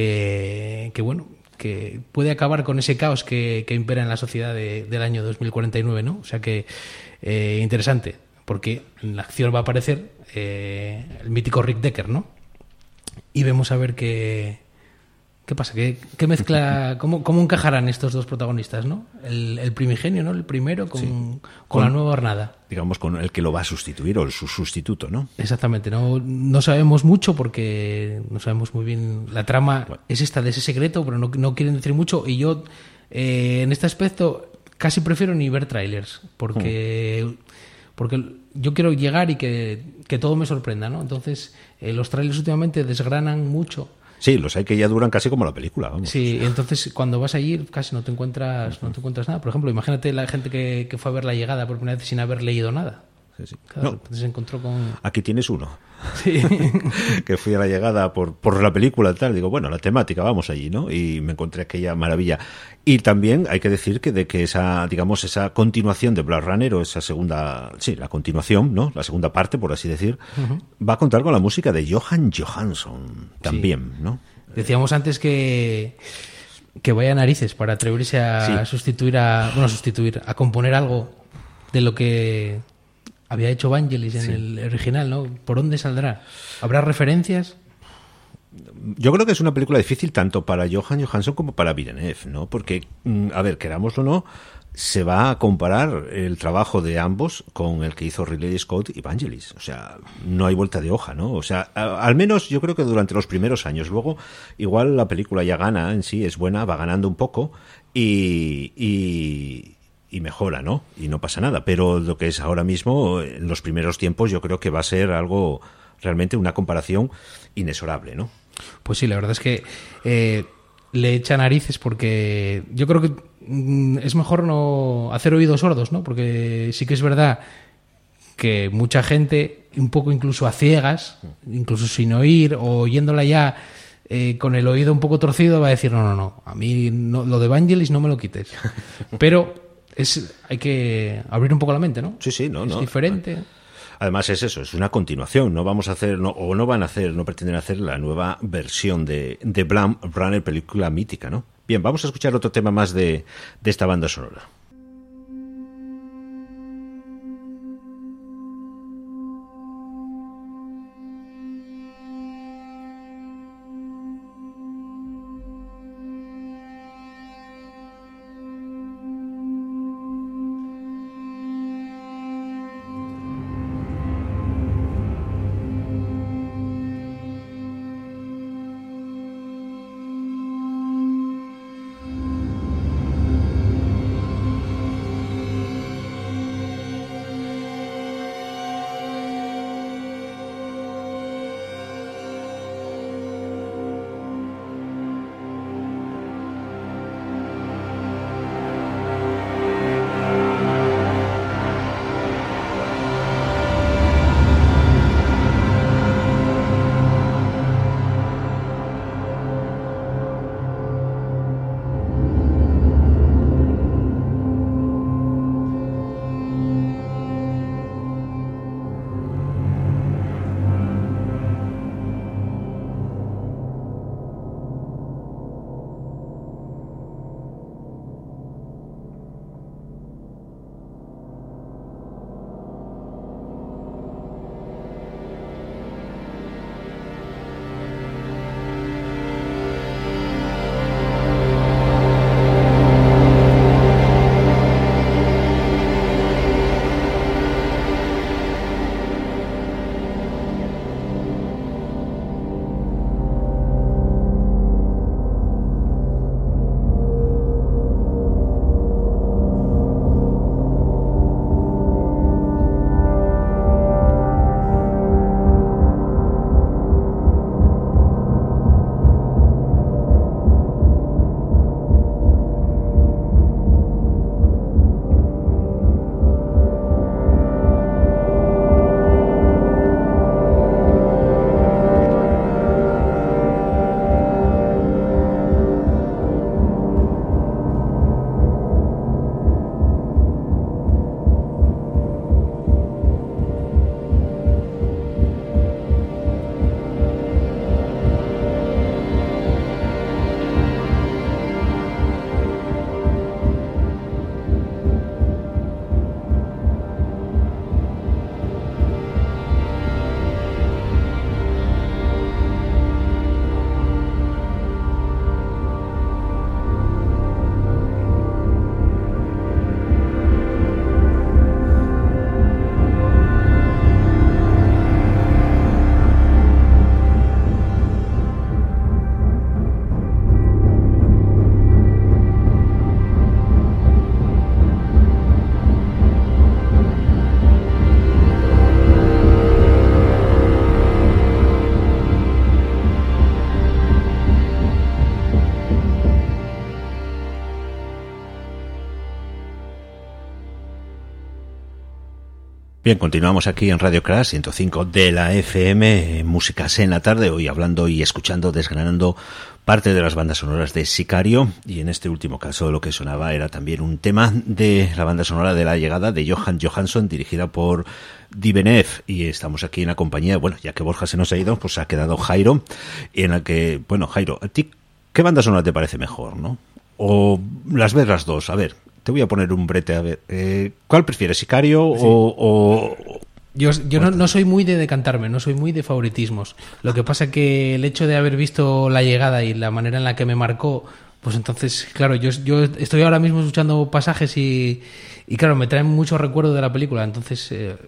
que puede acabar con ese caos que impera en la sociedad del año 2049, ¿no? O sea que interesante, porque en la acción va a aparecer el mítico Rick Decker, ¿no? Y vemos a ver ¿qué pasa? ¿Qué mezcla? ¿Cómo encajarán estos dos protagonistas, no? El primigenio, ¿no? El primero con la nueva hornada. Digamos, con el que lo va a sustituir o su sustituto, ¿no? Exactamente. No sabemos mucho porque no sabemos muy bien. La trama es esta de ese secreto, pero no quieren decir mucho. Y yo, en este aspecto, casi prefiero ni ver trailers porque yo quiero llegar y que todo me sorprenda, ¿no? Entonces, los trailers últimamente desgranan mucho. Sí, los hay que ya duran casi como la película. Vamos. Sí, entonces cuando vas a ir casi no te encuentras nada. Por ejemplo, imagínate la gente que fue a ver La Llegada por primera vez sin haber leído nada. Sí. Claro, se encontró con... Aquí tienes uno. Sí. Que fui a La Llegada por la película y tal. Digo, bueno, la temática, vamos allí, ¿no? Y me encontré aquella maravilla. Y también hay que decir que esa continuación de Blade Runner, o esa segunda, sí, la continuación, ¿no? La segunda parte, por así decir, va a contar con la música de Johan Johansson también, ¿no? Decíamos antes que vaya narices para atreverse a sustituir, a componer algo de lo que había hecho Vangelis en el original, ¿no? ¿Por dónde saldrá? ¿Habrá referencias? Yo creo que es una película difícil tanto para Johan Johansson como para Villeneuve, ¿no? Porque, a ver, querámoslo o no, se va a comparar el trabajo de ambos con el que hizo Ridley Scott y Vangelis. O sea, no hay vuelta de hoja, ¿no? O sea, al menos yo creo que durante los primeros años. Luego, igual la película ya gana en sí, es buena, va ganando un poco y mejora, ¿no? Y no pasa nada. Pero lo que es ahora mismo, en los primeros tiempos, yo creo que va a ser algo, realmente una comparación inexorable, ¿no? Pues sí, la verdad es que le echa narices porque yo creo que es mejor no hacer oídos sordos, ¿no? Porque sí que es verdad que mucha gente, un poco incluso a ciegas, incluso sin oír o oyéndola ya con el oído un poco torcido, va a decir no, a mí no, lo de Vangelis no me lo quites. Pero hay que abrir un poco la mente, ¿no? Sí, es diferente. Además es eso, es una continuación. No vamos a hacer, no pretenden hacer la nueva versión de Blade Runner, película mítica, ¿no? Bien, vamos a escuchar otro tema más de esta banda sonora. Bien, continuamos aquí en Radio Crash 105 de la FM, Músicas en la Tarde, hoy hablando y escuchando, desgranando parte de las bandas sonoras de Sicario, y en este último caso lo que sonaba era también un tema de la banda sonora de La Llegada de Jóhann Johansson, dirigida por Villeneuve, y estamos aquí en la compañía, bueno, ya que Borja se nos ha ido, pues ha quedado Jairo, en la que, bueno, Jairo, ¿a ti qué banda sonora te parece mejor, no? O las ves las dos, a ver, te voy a poner un brete, a ver, ¿cuál prefieres, Sicario sí. o Yo no soy muy de decantarme, no soy muy de favoritismos. Lo que pasa que el hecho de haber visto La Llegada y la manera en la que me marcó, pues entonces, claro, yo estoy ahora mismo escuchando pasajes y claro, me traen mucho recuerdo de la película, entonces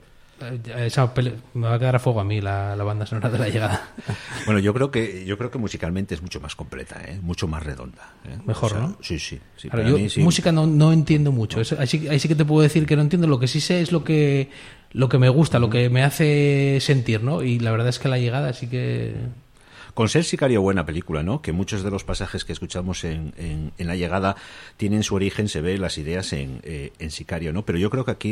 me va a quedar a fuego a mí la banda sonora de La Llegada. Bueno, yo creo que musicalmente es mucho más completa, mucho más redonda. Mejor, o sea, ¿no? Sí. Claro, yo sí. Música no entiendo mucho. Ahí sí que te puedo decir que no entiendo. Lo que sí sé es lo que me gusta, lo que me hace sentir, ¿no? Y la verdad es que La Llegada sí que... Con ser Sicario buena película, ¿no? Que muchos de los pasajes que escuchamos en La Llegada tienen su origen, se ve las ideas en Sicario, ¿no? Pero yo creo que aquí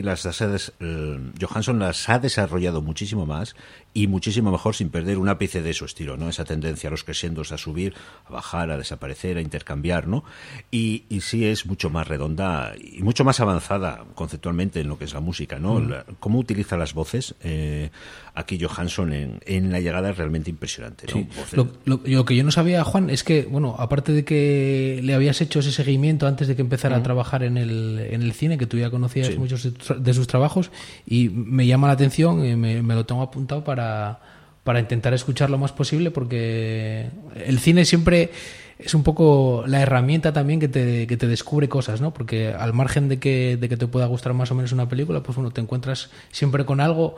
Johansson las ha desarrollado muchísimo más y muchísimo mejor, sin perder un ápice de su estilo, ¿no? Esa tendencia a los crescendos a subir, a bajar, a desaparecer, a intercambiar, ¿no? Y sí es mucho más redonda y mucho más avanzada conceptualmente en lo que es la música, ¿no? Cómo utiliza las voces aquí Johansson en La Llegada es realmente impresionante, ¿no? Sí. Lo que yo no sabía, Juan, es que, bueno, aparte de que le habías hecho ese seguimiento antes de que empezara a trabajar en el cine, que tú ya conocías muchos de sus trabajos, y me llama la atención y me lo tengo apuntado para intentar escuchar lo más posible, porque el cine siempre es un poco la herramienta también que te descubre cosas, ¿no? Porque al margen de que te pueda gustar más o menos una película, pues bueno, te encuentras siempre con algo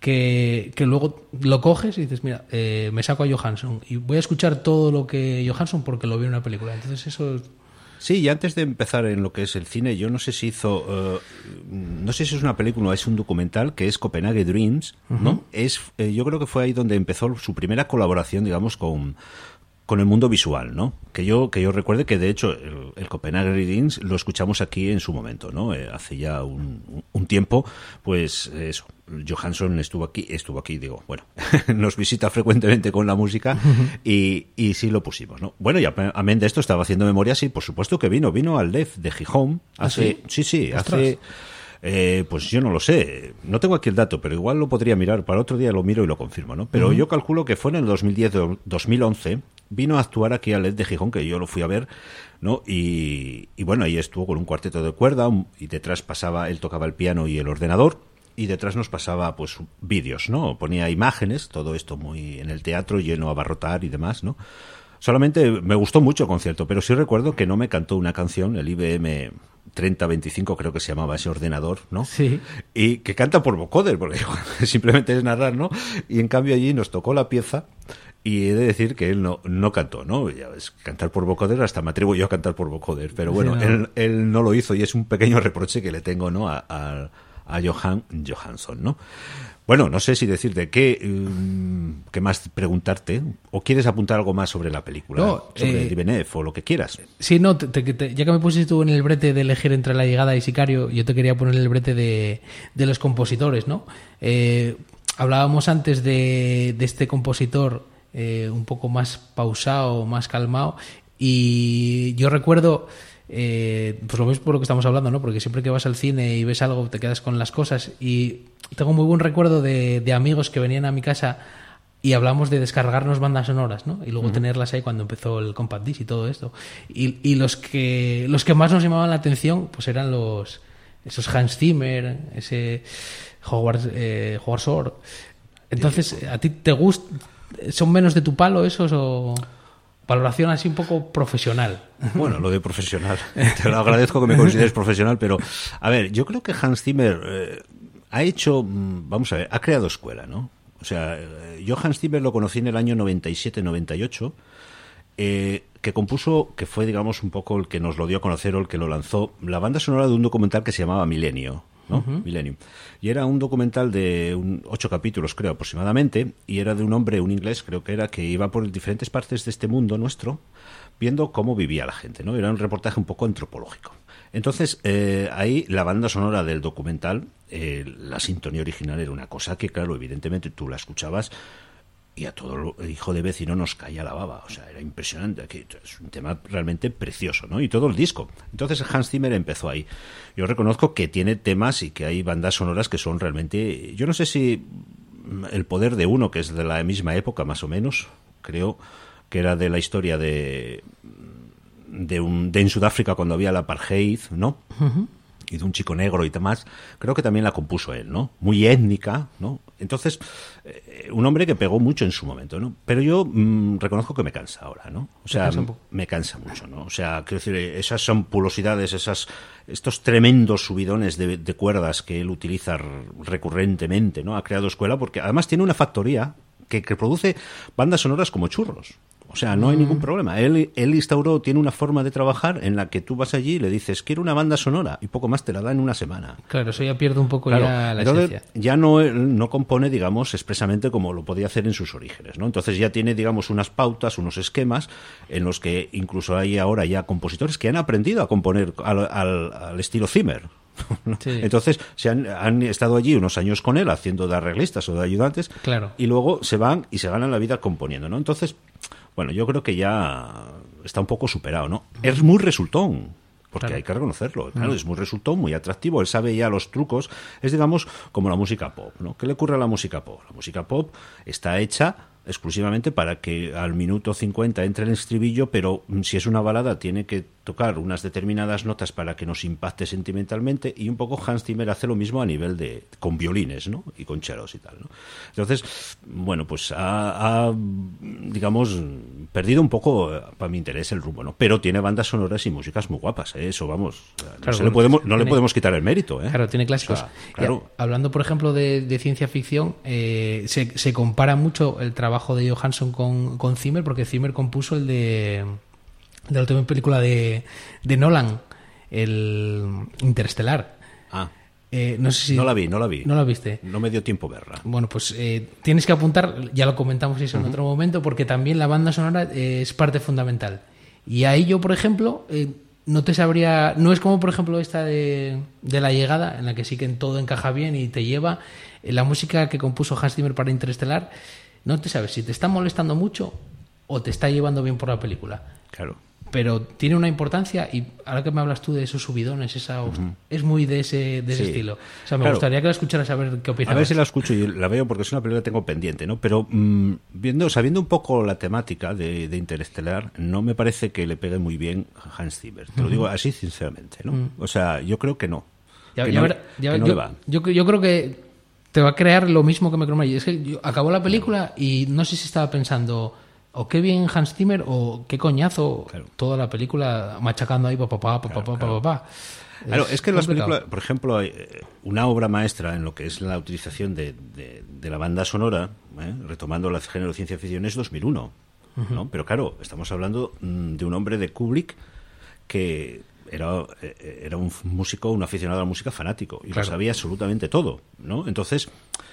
que luego lo coges y dices, mira, me saco a Johansson y voy a escuchar todo lo que Johansson porque lo vi en una película. Entonces eso... Sí, y antes de empezar en lo que es el cine, yo no sé si hizo, no sé si es una película o es un documental, que es Copenhague Dreams, ¿no? Yo creo que fue ahí donde empezó su primera colaboración, digamos, con el mundo visual, ¿no? Que yo recuerde que de hecho el Copenhague Dreams lo escuchamos aquí en su momento, ¿no? Hace ya un tiempo, pues eso. Johansson estuvo aquí, digo, bueno, nos visita frecuentemente con la música y sí lo pusimos, ¿no? Bueno, y amén de esto, estaba haciendo memoria, sí, por supuesto que vino al LEF de Gijón hace, sí, hace, pues yo no lo sé, no tengo aquí el dato, pero igual lo podría mirar, para otro día lo miro y lo confirmo, ¿no? Pero yo calculo que fue en el 2010-2011, vino a actuar aquí al LED de Gijón, que yo lo fui a ver, ¿no? Y bueno, ahí estuvo con un cuarteto de cuerda y detrás él tocaba el piano y el ordenador, y detrás nos pasaba pues vídeos, ¿no? Ponía imágenes, todo esto muy en el teatro, lleno a abarrotar y demás, ¿no? Solamente me gustó mucho el concierto, pero sí recuerdo que no me cantó una canción, el IBM 3025 creo que se llamaba ese ordenador, ¿no? Sí. Y que canta por vocoder, porque simplemente es narrar, ¿no? Y en cambio allí nos tocó la pieza y he de decir que él no cantó, ¿no? Ya ves, cantar por vocoder, hasta me atrevo yo a cantar por vocoder, pero bueno, sí, no. Él no lo hizo y es un pequeño reproche que le tengo, ¿no? A Jóhann Johansson, ¿no? Bueno, no sé si decirte qué más preguntarte, o quieres apuntar algo más sobre la película, sobre Villeneuve o lo que quieras. Sí, no, ya que me pusiste tú en el brete de elegir entre La Llegada y Sicario, yo te quería poner el brete de los compositores, ¿no? Hablábamos antes de este compositor un poco más pausado, más calmado, y yo recuerdo... pues lo mismo por lo que estamos hablando, ¿no? Porque siempre que vas al cine y ves algo te quedas con las cosas, y tengo muy buen recuerdo de amigos que venían a mi casa y hablamos de descargarnos bandas sonoras, ¿no? Y luego tenerlas ahí cuando empezó el Compact Disc y todo esto, y los que más nos llamaban la atención pues eran esos Hans Zimmer, ese Howard Shore. Entonces, ¿a ti te gusta? ¿Son menos de tu palo esos o...? Valoración así un poco profesional. Bueno, lo de profesional. Te lo agradezco que me consideres profesional, pero a ver, yo creo que Hans Zimmer ha hecho, vamos a ver, ha creado escuela, ¿no? O sea, yo Hans Zimmer lo conocí en el año 97-98, que compuso, que fue, digamos, un poco el que nos lo dio a conocer o el que lo lanzó, la banda sonora de un documental que se llamaba Milenio, ¿no? Millennium. Y era un documental de 8 capítulos, creo, aproximadamente, y era de un hombre, un inglés, creo que era, que iba por diferentes partes de este mundo nuestro, viendo cómo vivía la gente, ¿no? Era un reportaje un poco antropológico. Entonces, ahí la banda sonora del documental, la sintonía original era una cosa que, claro, evidentemente tú la escuchabas y a todo el hijo de vecino nos caía la baba. O sea, era impresionante. Es un tema realmente precioso, ¿no? Y todo el disco. Entonces Hans Zimmer empezó ahí. Yo reconozco que tiene temas y que hay bandas sonoras que son realmente... Yo no sé si El poder de uno, que es de la misma época más o menos, creo que era de la historia de en Sudáfrica cuando había el apartheid, ¿no? Uh-huh. Y de un chico negro y demás, creo que también la compuso él, ¿no? Muy étnica, ¿no? Entonces, un hombre que pegó mucho en su momento, ¿no? Pero yo reconozco que me cansa ahora, ¿no? O sea, me cansa mucho, ¿no? O sea, quiero decir, esas ampulosidades, estos tremendos subidones de cuerdas que él utiliza recurrentemente, ¿no? Ha creado escuela porque además tiene una factoría que produce bandas sonoras como churros. O sea, no hay ningún problema. Él instauró, tiene una forma de trabajar en la que tú vas allí y le dices, quiero una banda sonora, y poco más te la da en una semana. Claro, eso ya pierde un poco ya la esencia. Ya no compone, digamos, expresamente como lo podía hacer en sus orígenes, ¿no? Entonces ya tiene, digamos, unas pautas, unos esquemas en los que incluso hay ahora ya compositores que han aprendido a componer al estilo Zimmer. Sí. Entonces han estado allí unos años con él haciendo de arreglistas o de ayudantes, claro. Y luego se van y se ganan la vida componiendo, ¿no? Entonces, bueno, yo creo que ya está un poco superado, ¿no? Es muy resultón, porque claro, hay que reconocerlo, claro, es muy resultón, muy atractivo, él sabe ya los trucos, es, digamos, como la música pop, ¿no? ¿Qué le ocurre a la música pop? La música pop está hecha exclusivamente para que al minuto 50 entre el estribillo, pero si es una balada tiene que tocar unas determinadas notas para que nos impacte sentimentalmente, y un poco Hans Zimmer hace lo mismo a nivel con violines, ¿no? Y con chelos y tal, ¿no? Entonces, bueno, pues ha digamos, perdido un poco, para mi interés, el rumbo, ¿no? Pero tiene bandas sonoras y músicas muy guapas, ¿eh? Eso, vamos, claro, no le podemos quitar el mérito, ¿eh? Claro, tiene clásicos. O sea, claro. Hablando, por ejemplo, de ciencia ficción, se compara mucho el trabajo de Johansson con Zimmer, porque Zimmer compuso el de la última película de Nolan, el Interestelar. No sé si... No la vi. ¿No la viste? No me dio tiempo verla. Bueno, pues tienes que apuntar, ya lo comentamos eso en otro momento, porque también la banda sonora es parte fundamental. Y ahí yo, por ejemplo, no te sabría... No es como, por ejemplo, esta de La Llegada, en la que sí que todo encaja bien y te lleva. La música que compuso Hans Zimmer para Interestelar, no te sabes si te está molestando mucho o te está llevando bien por la película. Claro. Pero tiene una importancia, y ahora que me hablas tú de esos subidones, es muy de ese estilo. O sea, me gustaría que la escucharas a ver qué opinas. A ver si la escucho y la veo, porque es una película que tengo pendiente, ¿no? Pero sabiendo un poco la temática de Interestelar, no me parece que le pegue muy bien a Hans Zimmer. Te lo digo así sinceramente, ¿no? O sea, yo creo que no. Yo creo que te va a crear lo mismo que me creo. Es que acabó la película y no sé si estaba pensando... O qué bien Hans Zimmer, o qué coñazo, claro, toda la película machacando ahí, papá. Claro, es que en las películas, por ejemplo, hay una obra maestra en lo que es la utilización de la banda sonora, retomando el género de ciencia ficción, es 2001, ¿no? Pero claro, estamos hablando de un hombre de Kubrick que era un músico, un aficionado a la música fanático, y claro, lo sabía absolutamente todo, ¿no? Entonces...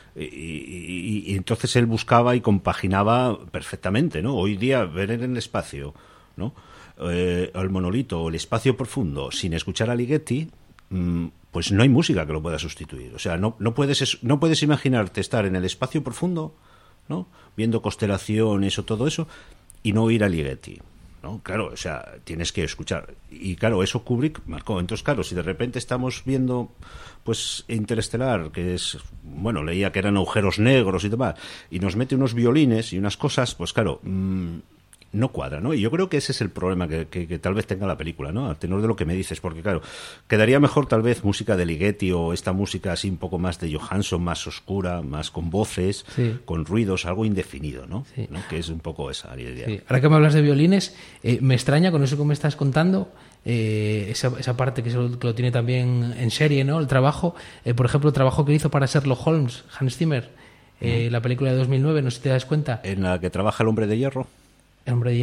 Y entonces él buscaba y compaginaba perfectamente, ¿no? Hoy día ver en el espacio, ¿no? El monolito o el espacio profundo sin escuchar a Ligeti, pues no hay música que lo pueda sustituir. O sea, no puedes imaginarte estar en el espacio profundo, ¿no? Viendo constelaciones o todo eso y no oír a Ligeti, ¿no? Claro, o sea, tienes que escuchar. Y claro, eso Kubrick marcó. Entonces, claro, si de repente estamos viendo pues Interestelar, que es, bueno, leía que eran agujeros negros y demás, y nos mete unos violines y unas cosas, pues claro, no cuadra, ¿no? Y yo creo que ese es el problema que tal vez tenga la película, ¿no? Al tenor de lo que me dices, porque claro, quedaría mejor tal vez música de Ligeti o esta música así un poco más de Johansson, más oscura, más con voces, sí, con ruidos, algo indefinido, ¿no? Sí. ¿No? Que es un poco esa idea. Sí. Ahora que me hablas de violines, me extraña con eso que me estás contando, esa parte que lo tiene también en serie, ¿no? El trabajo, por ejemplo, el trabajo que hizo para Sherlock Holmes, Hans Zimmer, la película de 2009, no sé si te das cuenta. En la que trabaja el Hombre de Hierro. ¿El Hombre de Hierro?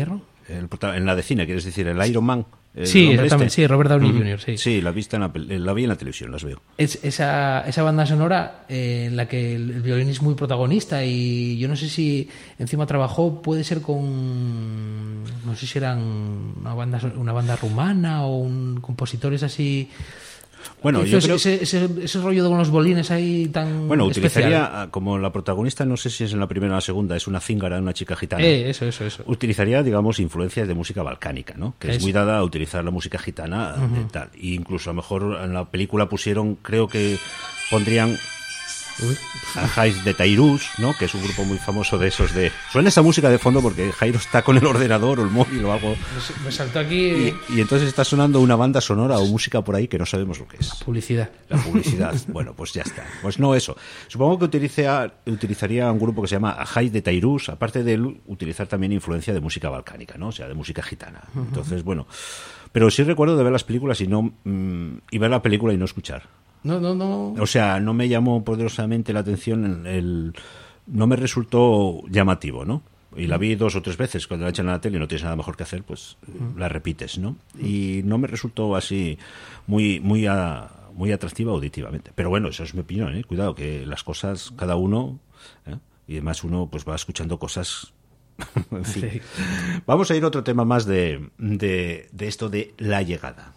en la de cine, quieres decir, el Iron Man. Sí, exactamente, sí, Robert Downey Jr., sí. Sí, la vi en la televisión, las veo. Esa banda sonora en la que el violín es muy protagonista y yo no sé si encima trabajó, puede ser con, no sé si eran una banda rumana o un compositores así. Bueno, yo creo ese rollo con los bolines ahí tan bueno, utilizaría especial. como la protagonista, no sé si es en la primera o la segunda, es una cíngara, una chica gitana. Eso. Utilizaría, digamos, influencias de música balcánica, ¿no? Que es muy dada a utilizar la música gitana de tal. E incluso a lo mejor en la película pusieron, creo que pondrían a Jais de Tairús, ¿no? Que es un grupo muy famoso de esos de... Suena esa música de fondo porque Jairo está con el ordenador o el móvil o algo. Me saltó aquí... Y entonces está sonando una banda sonora o música por ahí que no sabemos lo que es. La publicidad. Bueno, pues ya está. Pues no eso. Supongo que utilizaría un grupo que se llama Jais de Tairús, aparte de utilizar también influencia de música balcánica, ¿no? O sea, de música gitana. Entonces, bueno... Pero sí recuerdo de ver las películas y ver la película y no escuchar. No. O sea, no me llamó poderosamente la atención, no me resultó llamativo, ¿no? Y la vi 2 o 3 veces cuando la echan a la tele y no tienes nada mejor que hacer, pues la repites, ¿no? Y no me resultó así muy atractiva auditivamente. Pero bueno, eso es mi opinión, ¿eh? Cuidado, que las cosas, cada uno, y además uno pues va escuchando cosas... En fin. Sí. Vamos a ir a otro tema más de esto de la llegada.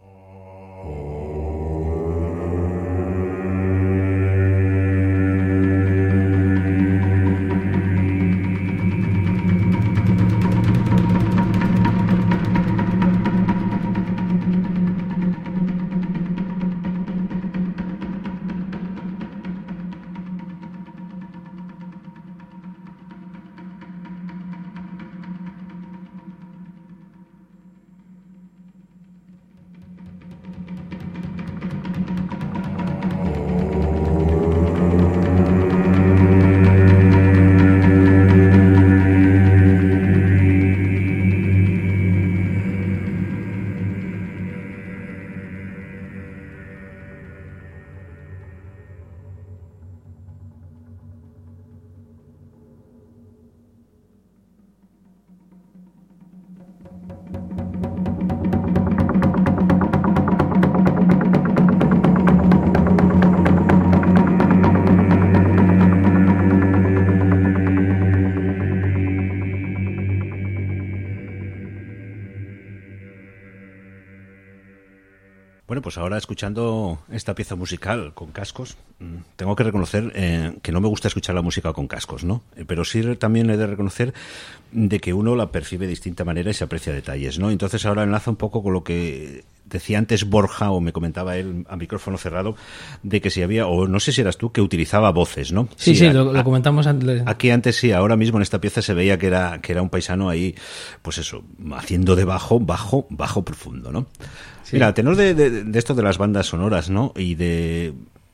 Bueno, pues ahora escuchando esta pieza musical con cascos, tengo que reconocer que no me gusta escuchar la música con cascos, ¿no? Pero sí también he de reconocer de que uno la percibe de distinta manera y se aprecia detalles, ¿no? Entonces ahora enlaza un poco con lo que decía antes Borja, o me comentaba él a micrófono cerrado, de que si había, o no sé si eras tú, que utilizaba voces, ¿no? Sí, lo comentamos antes. Aquí antes sí, ahora mismo en esta pieza se veía que era un paisano ahí, pues eso, haciendo de bajo profundo, ¿no? Sí. Mira, a tenor de esto de las bandas sonoras, ¿no? Y de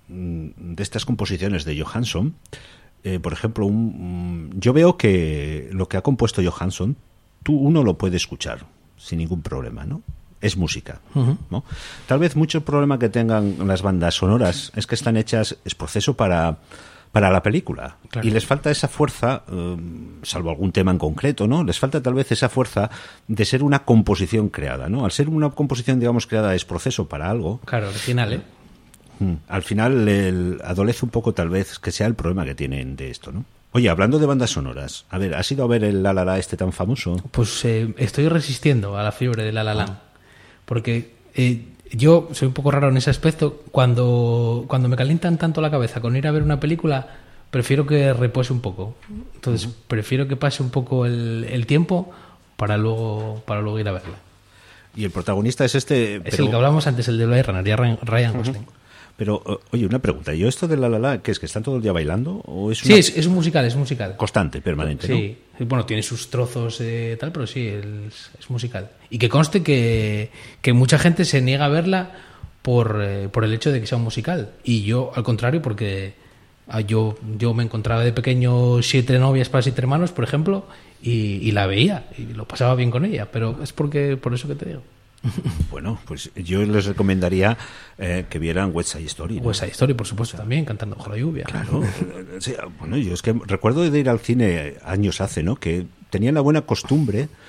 estas composiciones de Johansson, por ejemplo, yo veo que lo que ha compuesto Johansson, uno lo puede escuchar sin ningún problema, ¿no? Es música, ¿no? Tal vez mucho problema que tengan las bandas sonoras es que están hechas, es proceso para la película. Claro. Y les falta esa fuerza, salvo algún tema en concreto, ¿no? Les falta tal vez esa fuerza de ser una composición creada, ¿no? Al ser una composición, digamos, creada es proceso para algo. Claro, original, ¿eh? Al final adolece un poco tal vez que sea el problema que tienen de esto, ¿no? Oye, hablando de bandas sonoras, a ver, ¿has ido a ver el La La La este tan famoso? Pues estoy resistiendo a la fiebre de La La Land, porque yo soy un poco raro en ese aspecto. Cuando me calientan tanto la cabeza con ir a ver una película, prefiero que repose un poco. Entonces, prefiero que pase un poco el tiempo para luego ir a verla. Y el protagonista es este... Es el que hablamos antes, el de Blade Runner, Ryan Gosling. Pero, oye, una pregunta. ¿Yo esto de La La La, qué es, que están todo el día bailando? ¿O es sí, es un musical, es musical. Constante, permanente, ¿no? Sí, bueno, tiene sus trozos tal, pero sí, es musical. Y que conste que mucha gente se niega a verla por el hecho de que sea un musical. Y yo, al contrario, porque yo me encontraba de pequeño 7 novias para 7 hermanos, por ejemplo, y la veía, y lo pasaba bien con ella. Pero es por eso que te digo. Bueno, pues yo les recomendaría que vieran West Side Story, ¿no? West Side Story, por supuesto, también, Cantando bajo la lluvia. Claro. O sea, bueno, yo es que recuerdo de ir al cine años hace, ¿no? Que tenían la buena costumbre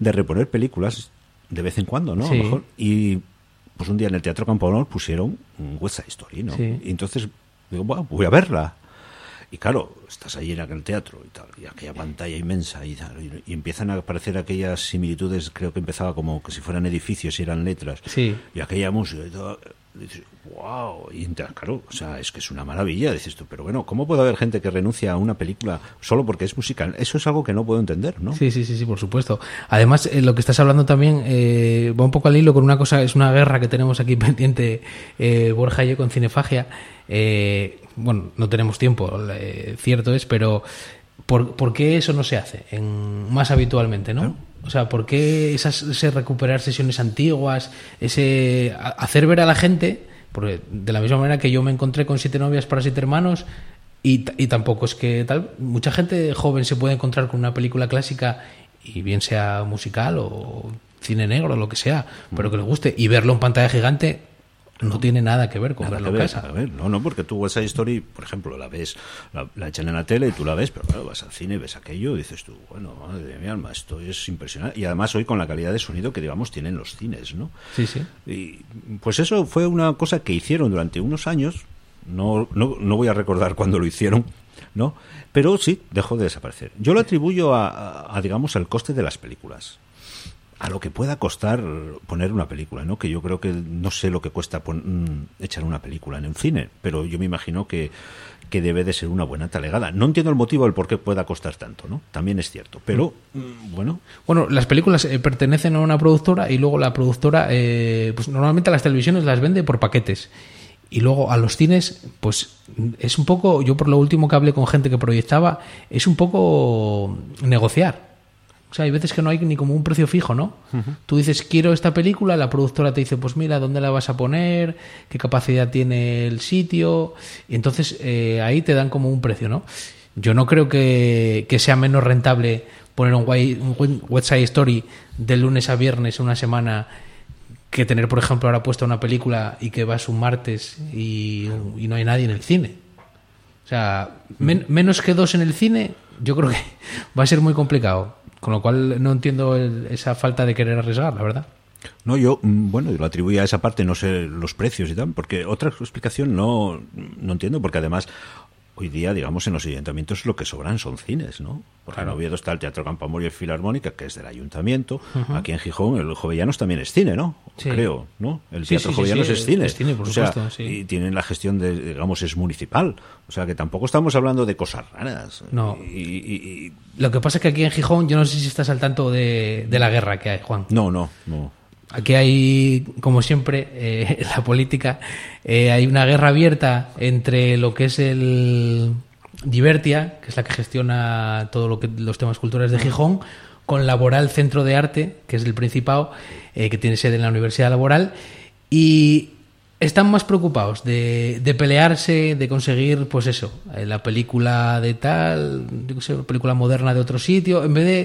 de reponer películas de vez en cuando, ¿no? Sí. A lo mejor. Y pues un día en el Teatro Campo Honor pusieron West Side Story, ¿no? Sí. Y entonces digo, bueno, voy a verla. Y claro, estás allí en aquel teatro y tal, y aquella pantalla inmensa y tal, y empiezan a aparecer aquellas similitudes, creo que empezaba como que si fueran edificios y eran letras. Sí. Y aquella música y todo. Y dices, wow, y claro, o sea, es que es una maravilla, dices tú, pero bueno, ¿cómo puede haber gente que renuncia a una película solo porque es musical? Eso es algo que no puedo entender, ¿no? Sí, por supuesto. Además, lo que estás hablando también va un poco al hilo con una cosa, es una guerra que tenemos aquí pendiente, Borja y yo, con Cinefagia. Bueno, no tenemos tiempo, cierto es, pero ¿por qué eso no se hace más habitualmente, no? Claro. O sea, ¿por qué ese recuperar sesiones antiguas, ese hacer ver a la gente? Porque de la misma manera que yo me encontré con 7 novias para 7 hermanos y tampoco es que tal, mucha gente joven se puede encontrar con una película clásica y bien sea musical o cine negro o lo que sea, pero que le guste y verlo en pantalla gigante no tiene nada que ver con verlo en casa. A ver, no, porque tú West Side Story, por ejemplo, la ves, la echan en la tele y tú la ves, pero claro, vas al cine, ves aquello y dices tú, bueno, madre de mi alma, esto es impresionante. Y además hoy con la calidad de sonido que, digamos, tienen los cines, ¿no? Sí, sí. Y pues eso fue una cosa que hicieron durante unos años, no voy a recordar cuándo lo hicieron, ¿no? Pero sí, dejó de desaparecer. Yo lo atribuyo a digamos, al coste de las películas. A lo que pueda costar poner una película, ¿no? Que yo creo que no sé lo que cuesta echar una película en un cine, pero yo me imagino que debe de ser una buena talegada. No entiendo el motivo del por qué pueda costar tanto, ¿no? También es cierto, pero bueno. Bueno, las películas pertenecen a una productora y luego la productora, pues normalmente a las televisiones las vende por paquetes. Y luego a los cines, pues es un poco, yo por lo último que hablé con gente que proyectaba, es un poco negociar. O sea, hay veces que no hay ni como un precio fijo, ¿no? Uh-huh. Tú dices, quiero esta película, la productora te dice, pues mira, ¿dónde la vas a poner? ¿Qué capacidad tiene el sitio? Y entonces ahí te dan como un precio, ¿no? Yo no creo que sea menos rentable poner un West Side Story de lunes a viernes una semana que tener, por ejemplo, ahora puesta una película y que vas un martes y no hay nadie en el cine. O sea, menos que 2 en el cine, yo creo que va a ser muy complicado. Con lo cual no entiendo esa falta de querer arriesgar, la verdad. No, yo lo atribuyo a esa parte, no sé los precios y tal, porque otra explicación no entiendo, porque además hoy día, digamos, en los ayuntamientos lo que sobran son cines, ¿no? Porque claro. En Oviedo está el Teatro Campo Amor y el Filarmónica, que es del ayuntamiento. Uh-huh. Aquí en Gijón, el Jovellanos también es cine, ¿no? Sí. Creo, ¿no? El Teatro Jovellanos es cine. Es cine, por supuesto, sí. Y tienen la gestión de, digamos, es municipal. O sea, que tampoco estamos hablando de cosas raras. No. Lo que pasa es que aquí en Gijón, yo no sé si estás al tanto de la guerra que hay, Juan. No. Aquí hay, como siempre, en la política, hay una guerra abierta entre lo que es el Divertia, que es la que gestiona todo los temas culturales de Gijón, con Laboral Centro de Arte, que es del Principado, que tiene sede en la Universidad Laboral, y están más preocupados de pelearse, de conseguir, pues eso, la película de tal, yo qué sé, una película moderna de otro sitio, en vez de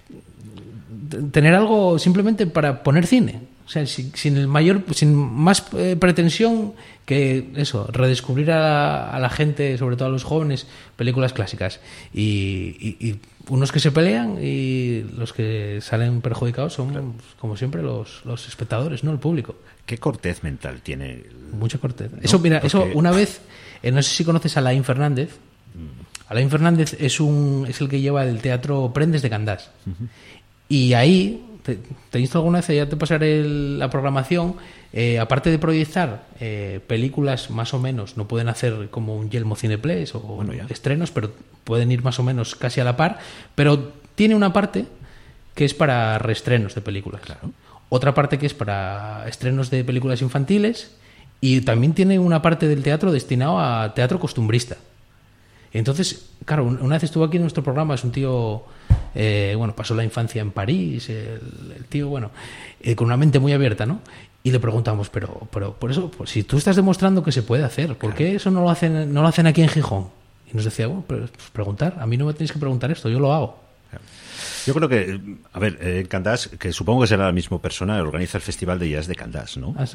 tener algo simplemente para poner cine, o sea, sin más pretensión que eso, redescubrir a la gente, sobre todo a los jóvenes, películas clásicas y unos que se pelean y los que salen perjudicados son, claro, como siempre, los espectadores, no el público. ¿Qué cortez mental tiene? Mucha cortez. ¿No? Eso, mira, eso una vez, no sé si conoces a Alain Fernández. Alain Fernández es el que lleva el teatro Prendes de Candás. Uh-huh. Y ahí, te insto alguna vez, ya te pasaré la programación, aparte de proyectar películas más o menos, no pueden hacer como un Yelmo Cineplays o estrenos, pero pueden ir más o menos casi a la par, pero tiene una parte que es para reestrenos de películas. Claro. Otra parte que es para estrenos de películas infantiles y también tiene una parte del teatro destinado a teatro costumbrista. Entonces, claro, una vez estuvo aquí en nuestro programa, es un tío, pasó la infancia en París, el tío, con una mente muy abierta, ¿no? Y le preguntamos, pero por eso, pues, si tú estás demostrando que se puede hacer, ¿por qué eso no lo hacen aquí en Gijón? Y nos decía, pues preguntar, a mí no me tenéis que preguntar esto, yo lo hago. Yo creo que, Candás, que supongo que será la misma persona, organiza el Festival de Jazz de Candás, ¿no? Ah, sí.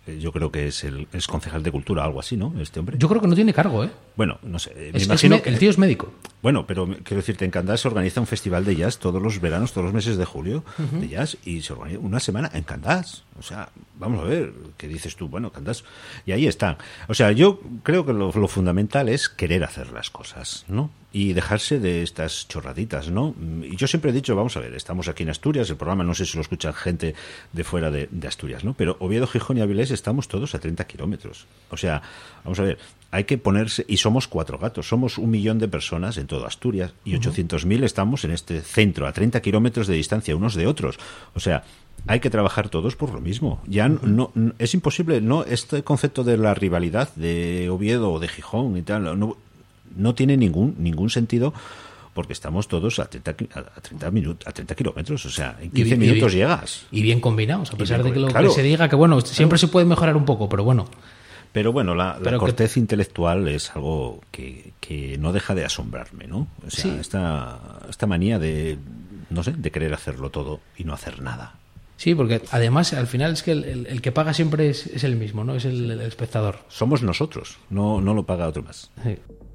yo creo que es concejal de cultura, algo así, ¿no? Este hombre. Yo creo que no tiene cargo, ¿eh? Bueno, no sé. Me imagino que el tío es médico. Bueno, pero quiero decirte, en Candás se organiza un festival de jazz todos los veranos, todos los meses de julio, de jazz, y se organiza una semana en Candás. O sea, vamos a ver, ¿qué dices tú? Bueno, Candás, y ahí están. O sea, yo creo que lo fundamental es querer hacer las cosas, ¿no? Y dejarse de estas chorraditas, ¿no? Y yo siempre he dicho, vamos a ver, estamos aquí en Asturias, el programa no sé si lo escucha gente de fuera de Asturias, ¿no? Pero Oviedo, Gijón y Avilés estamos todos a 30 kilómetros. O sea, vamos a ver, hay que ponerse, y somos 4 gatos, somos 1 millón de personas en todo Asturias, y 800.000 estamos en este centro, a 30 kilómetros de distancia unos de otros. O sea, hay que trabajar todos por lo mismo. Ya no es imposible, no, este concepto de la rivalidad de Oviedo o de Gijón y tal, no tiene ningún sentido, porque estamos todos a 30 kilómetros, o sea, en 15 minutos llegas. Y bien combinados, a pesar de que que se diga que, bueno, siempre se puede mejorar un poco, pero bueno. Pero bueno, la cortez intelectual es algo que no deja de asombrarme, ¿no? O sea, sí. esta manía de, no sé, de querer hacerlo todo y no hacer nada. Sí, porque además al final es que el que paga siempre es el mismo, ¿no? Es el espectador. Somos nosotros, no lo paga otro más. Sí.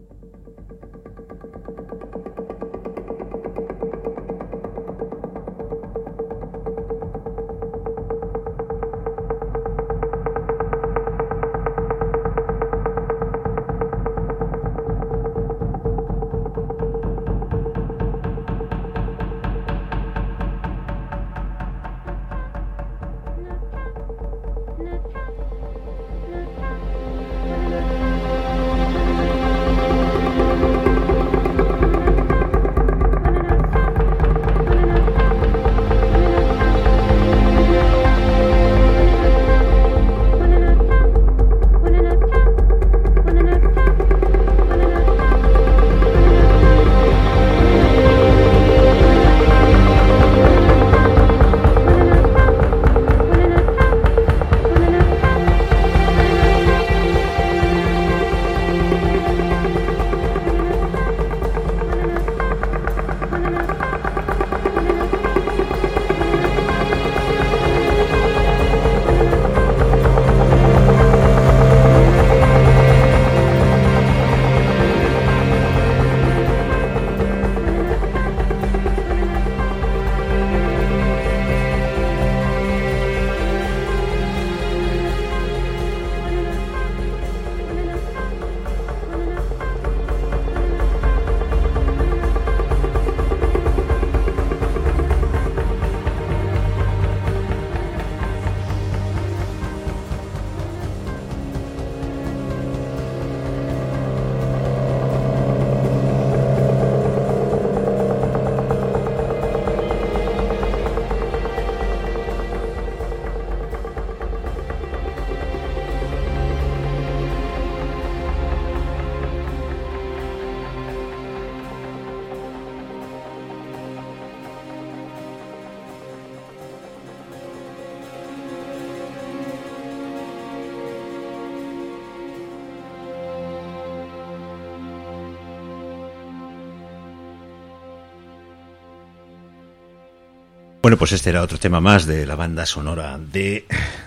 Bueno, pues este era otro tema más de la banda sonora de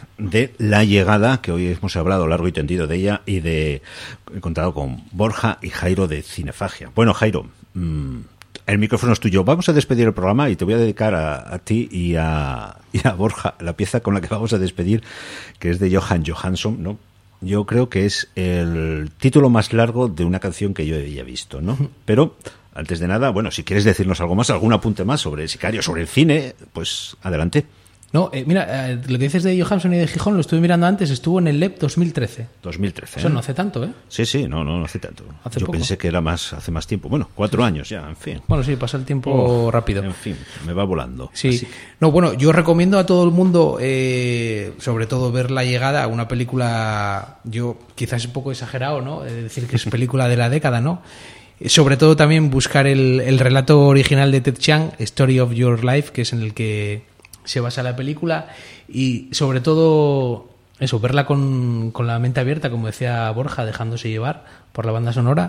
La Llegada, que hoy hemos hablado largo y tendido de ella, y he contado con Borja y Jairo de Cinefagia. Bueno, Jairo, el micrófono es tuyo. Vamos a despedir el programa y te voy a dedicar a ti y a Borja la pieza con la que vamos a despedir, que es de Johan Johansson, ¿no? Yo creo que es el título más largo de una canción que yo había visto, ¿no? Pero antes de nada, bueno, si quieres decirnos algo más, algún apunte más sobre Sicario, sobre el cine, pues adelante. No, mira, lo que dices de Johansson y de Gijón lo estuve mirando antes, estuvo en el LEP 2013. 2013. Eso no hace tanto, ¿eh? Sí, no hace tanto. Yo poco. Pensé que era hace más tiempo. Bueno, 4 años ya, en fin. Bueno, sí, pasa el tiempo rápido. En fin, me va volando. Sí. Así. No, bueno, yo recomiendo a todo el mundo, sobre todo ver La Llegada, una película, yo quizás un poco exagerado, ¿no? Decir que es película de la década, ¿no? Sobre todo también buscar el relato original de Ted Chiang, Story of Your Life, que es en el que se basa la película, y sobre todo eso, verla con la mente abierta, como decía Borja, dejándose llevar por la banda sonora,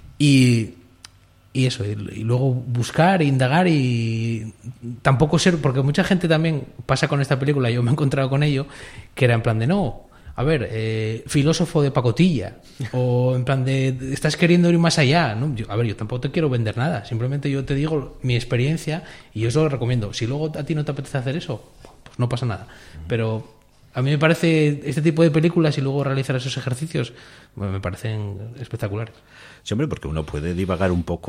y eso, y luego buscar, indagar, y tampoco ser, porque mucha gente también pasa con esta película, yo me he encontrado con ello, que era en plan de no, a ver, filósofo de pacotilla, o en plan de estás queriendo ir más allá, ¿no? Yo tampoco te quiero vender nada, simplemente yo te digo mi experiencia y yo eso lo recomiendo. Si luego a ti no te apetece hacer eso, pues no pasa nada. Pero a mí me parece este tipo de películas y luego realizar esos ejercicios me parecen espectaculares. Sí, hombre, porque uno puede divagar un poco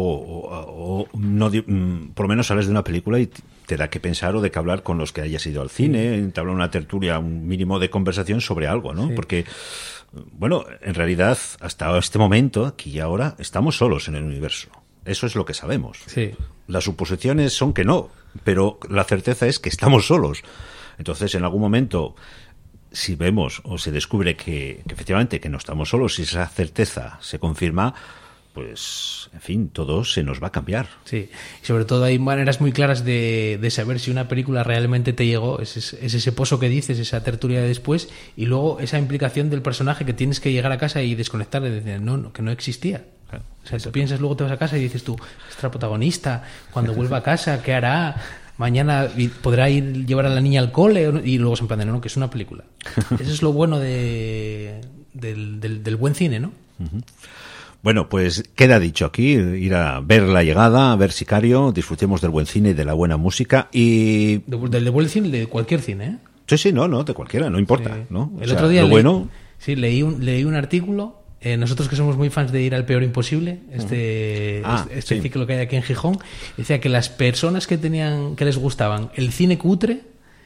o no, por lo menos sales de una película y te da que pensar o de que hablar con los que hayas ido al cine, entablar una tertulia, un mínimo de conversación sobre algo, ¿no? Sí. Porque, bueno, en realidad, hasta este momento, aquí y ahora, estamos solos en el universo. Eso es lo que sabemos. Sí. Las suposiciones son que no, pero la certeza es que estamos solos. Entonces, en algún momento, si vemos o se descubre que efectivamente que no estamos solos, si esa certeza se confirma, pues, en fin, todo se nos va a cambiar. Sí, y sobre todo hay maneras muy claras de saber si una película realmente te llegó, es ese pozo que dices, esa tertulia de después, y luego esa implicación del personaje que tienes que llegar a casa y desconectar y decir, no, que no existía. Claro. O sea, tú piensas, luego te vas a casa y dices tú, nuestra protagonista, cuando vuelva a casa, ¿qué hará? Mañana podrá llevar a la niña al cole, y luego se en plan, no, que es una película. Eso es lo bueno del buen cine, ¿no? Uh-huh. Bueno, pues queda dicho aquí, ir a ver La Llegada, a ver Sicario, disfrutemos del buen cine y de la buena música y... Del buen cine, de cualquier cine, ¿eh? Sí, no, de cualquiera, no importa, sí. ¿No? El otro día leí un artículo, nosotros que somos muy fans de Ir al Peor Imposible, este sí. Ciclo que hay aquí en Gijón, decía que las personas que les gustaban el cine cutre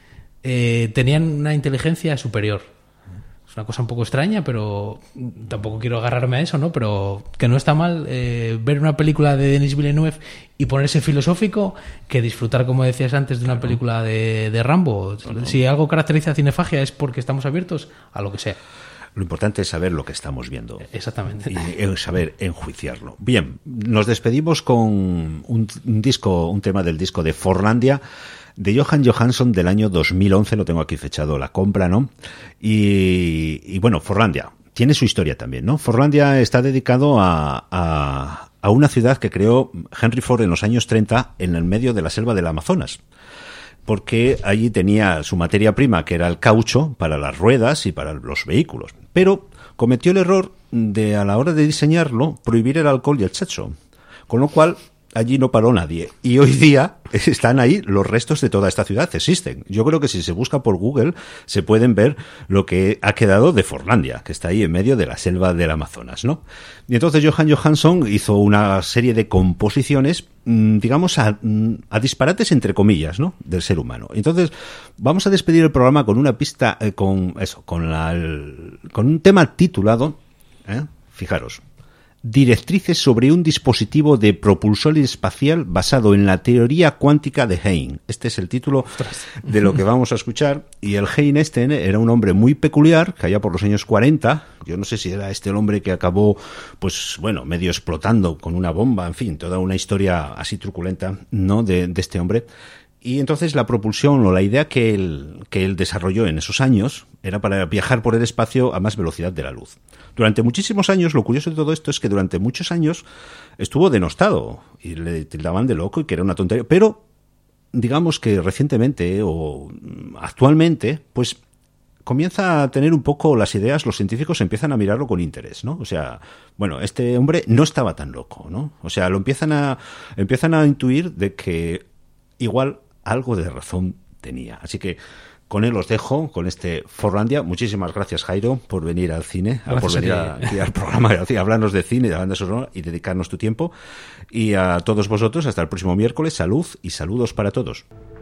tenían una inteligencia superior. Es una cosa un poco extraña, pero tampoco quiero agarrarme a eso, ¿no? Pero que no está mal ver una película de Denis Villeneuve y ponerse filosófico que disfrutar, como decías antes, de una película de Rambo. No. Si algo caracteriza a Cinefagia es porque estamos abiertos a lo que sea. Lo importante es saber lo que estamos viendo. Exactamente. Y saber enjuiciarlo. Bien, nos despedimos con un tema del disco de Forlandia, de Jóhann Johansson del año 2011, lo tengo aquí fechado, la compra, ¿no? Y bueno, Forlandia tiene su historia también, ¿no? Forlandia está dedicado a una ciudad que creó Henry Ford en los años 30 en el medio de la selva del Amazonas, porque allí tenía su materia prima, que era el caucho para las ruedas y para los vehículos. Pero cometió el error de, a la hora de diseñarlo, prohibir el alcohol y el sexo, con lo cual allí no paró nadie. Y hoy día están ahí los restos de toda esta ciudad, existen. Yo creo que si se busca por Google se pueden ver lo que ha quedado de Forlandia, que está ahí en medio de la selva del Amazonas, ¿no? Y entonces Jóhann Johansson hizo una serie de composiciones, digamos, a disparates entre comillas, ¿no?, del ser humano. Entonces vamos a despedir el programa con una pista, con un tema titulado, fijaros, Directrices sobre un dispositivo de propulsor espacial basado en la teoría cuántica de Hein. Este es el título de lo que vamos a escuchar. Y el Hein era un hombre muy peculiar, que allá por los años 40, yo no sé si era este el hombre que acabó, pues bueno, medio explotando con una bomba, en fin, toda una historia así truculenta, ¿no?, de este hombre. Y entonces la propulsión o la idea que él desarrolló en esos años era para viajar por el espacio a más velocidad de la luz. Durante muchísimos años, lo curioso de todo esto es que durante muchos años estuvo denostado y le tildaban de loco y que era una tontería, pero digamos que recientemente o actualmente, pues comienza a tener un poco las ideas, los científicos empiezan a mirarlo con interés, ¿no? O sea, bueno, este hombre no estaba tan loco, ¿no? O sea, lo empiezan a intuir de que igual algo de razón tenía. Así que con él os dejo, con este Forlandia. Muchísimas gracias, Jairo, por venir al cine, por venir aquí al programa, a hablarnos de cine, de banda sonora y dedicarnos tu tiempo. Y a todos vosotros, hasta el próximo miércoles, salud y saludos para todos.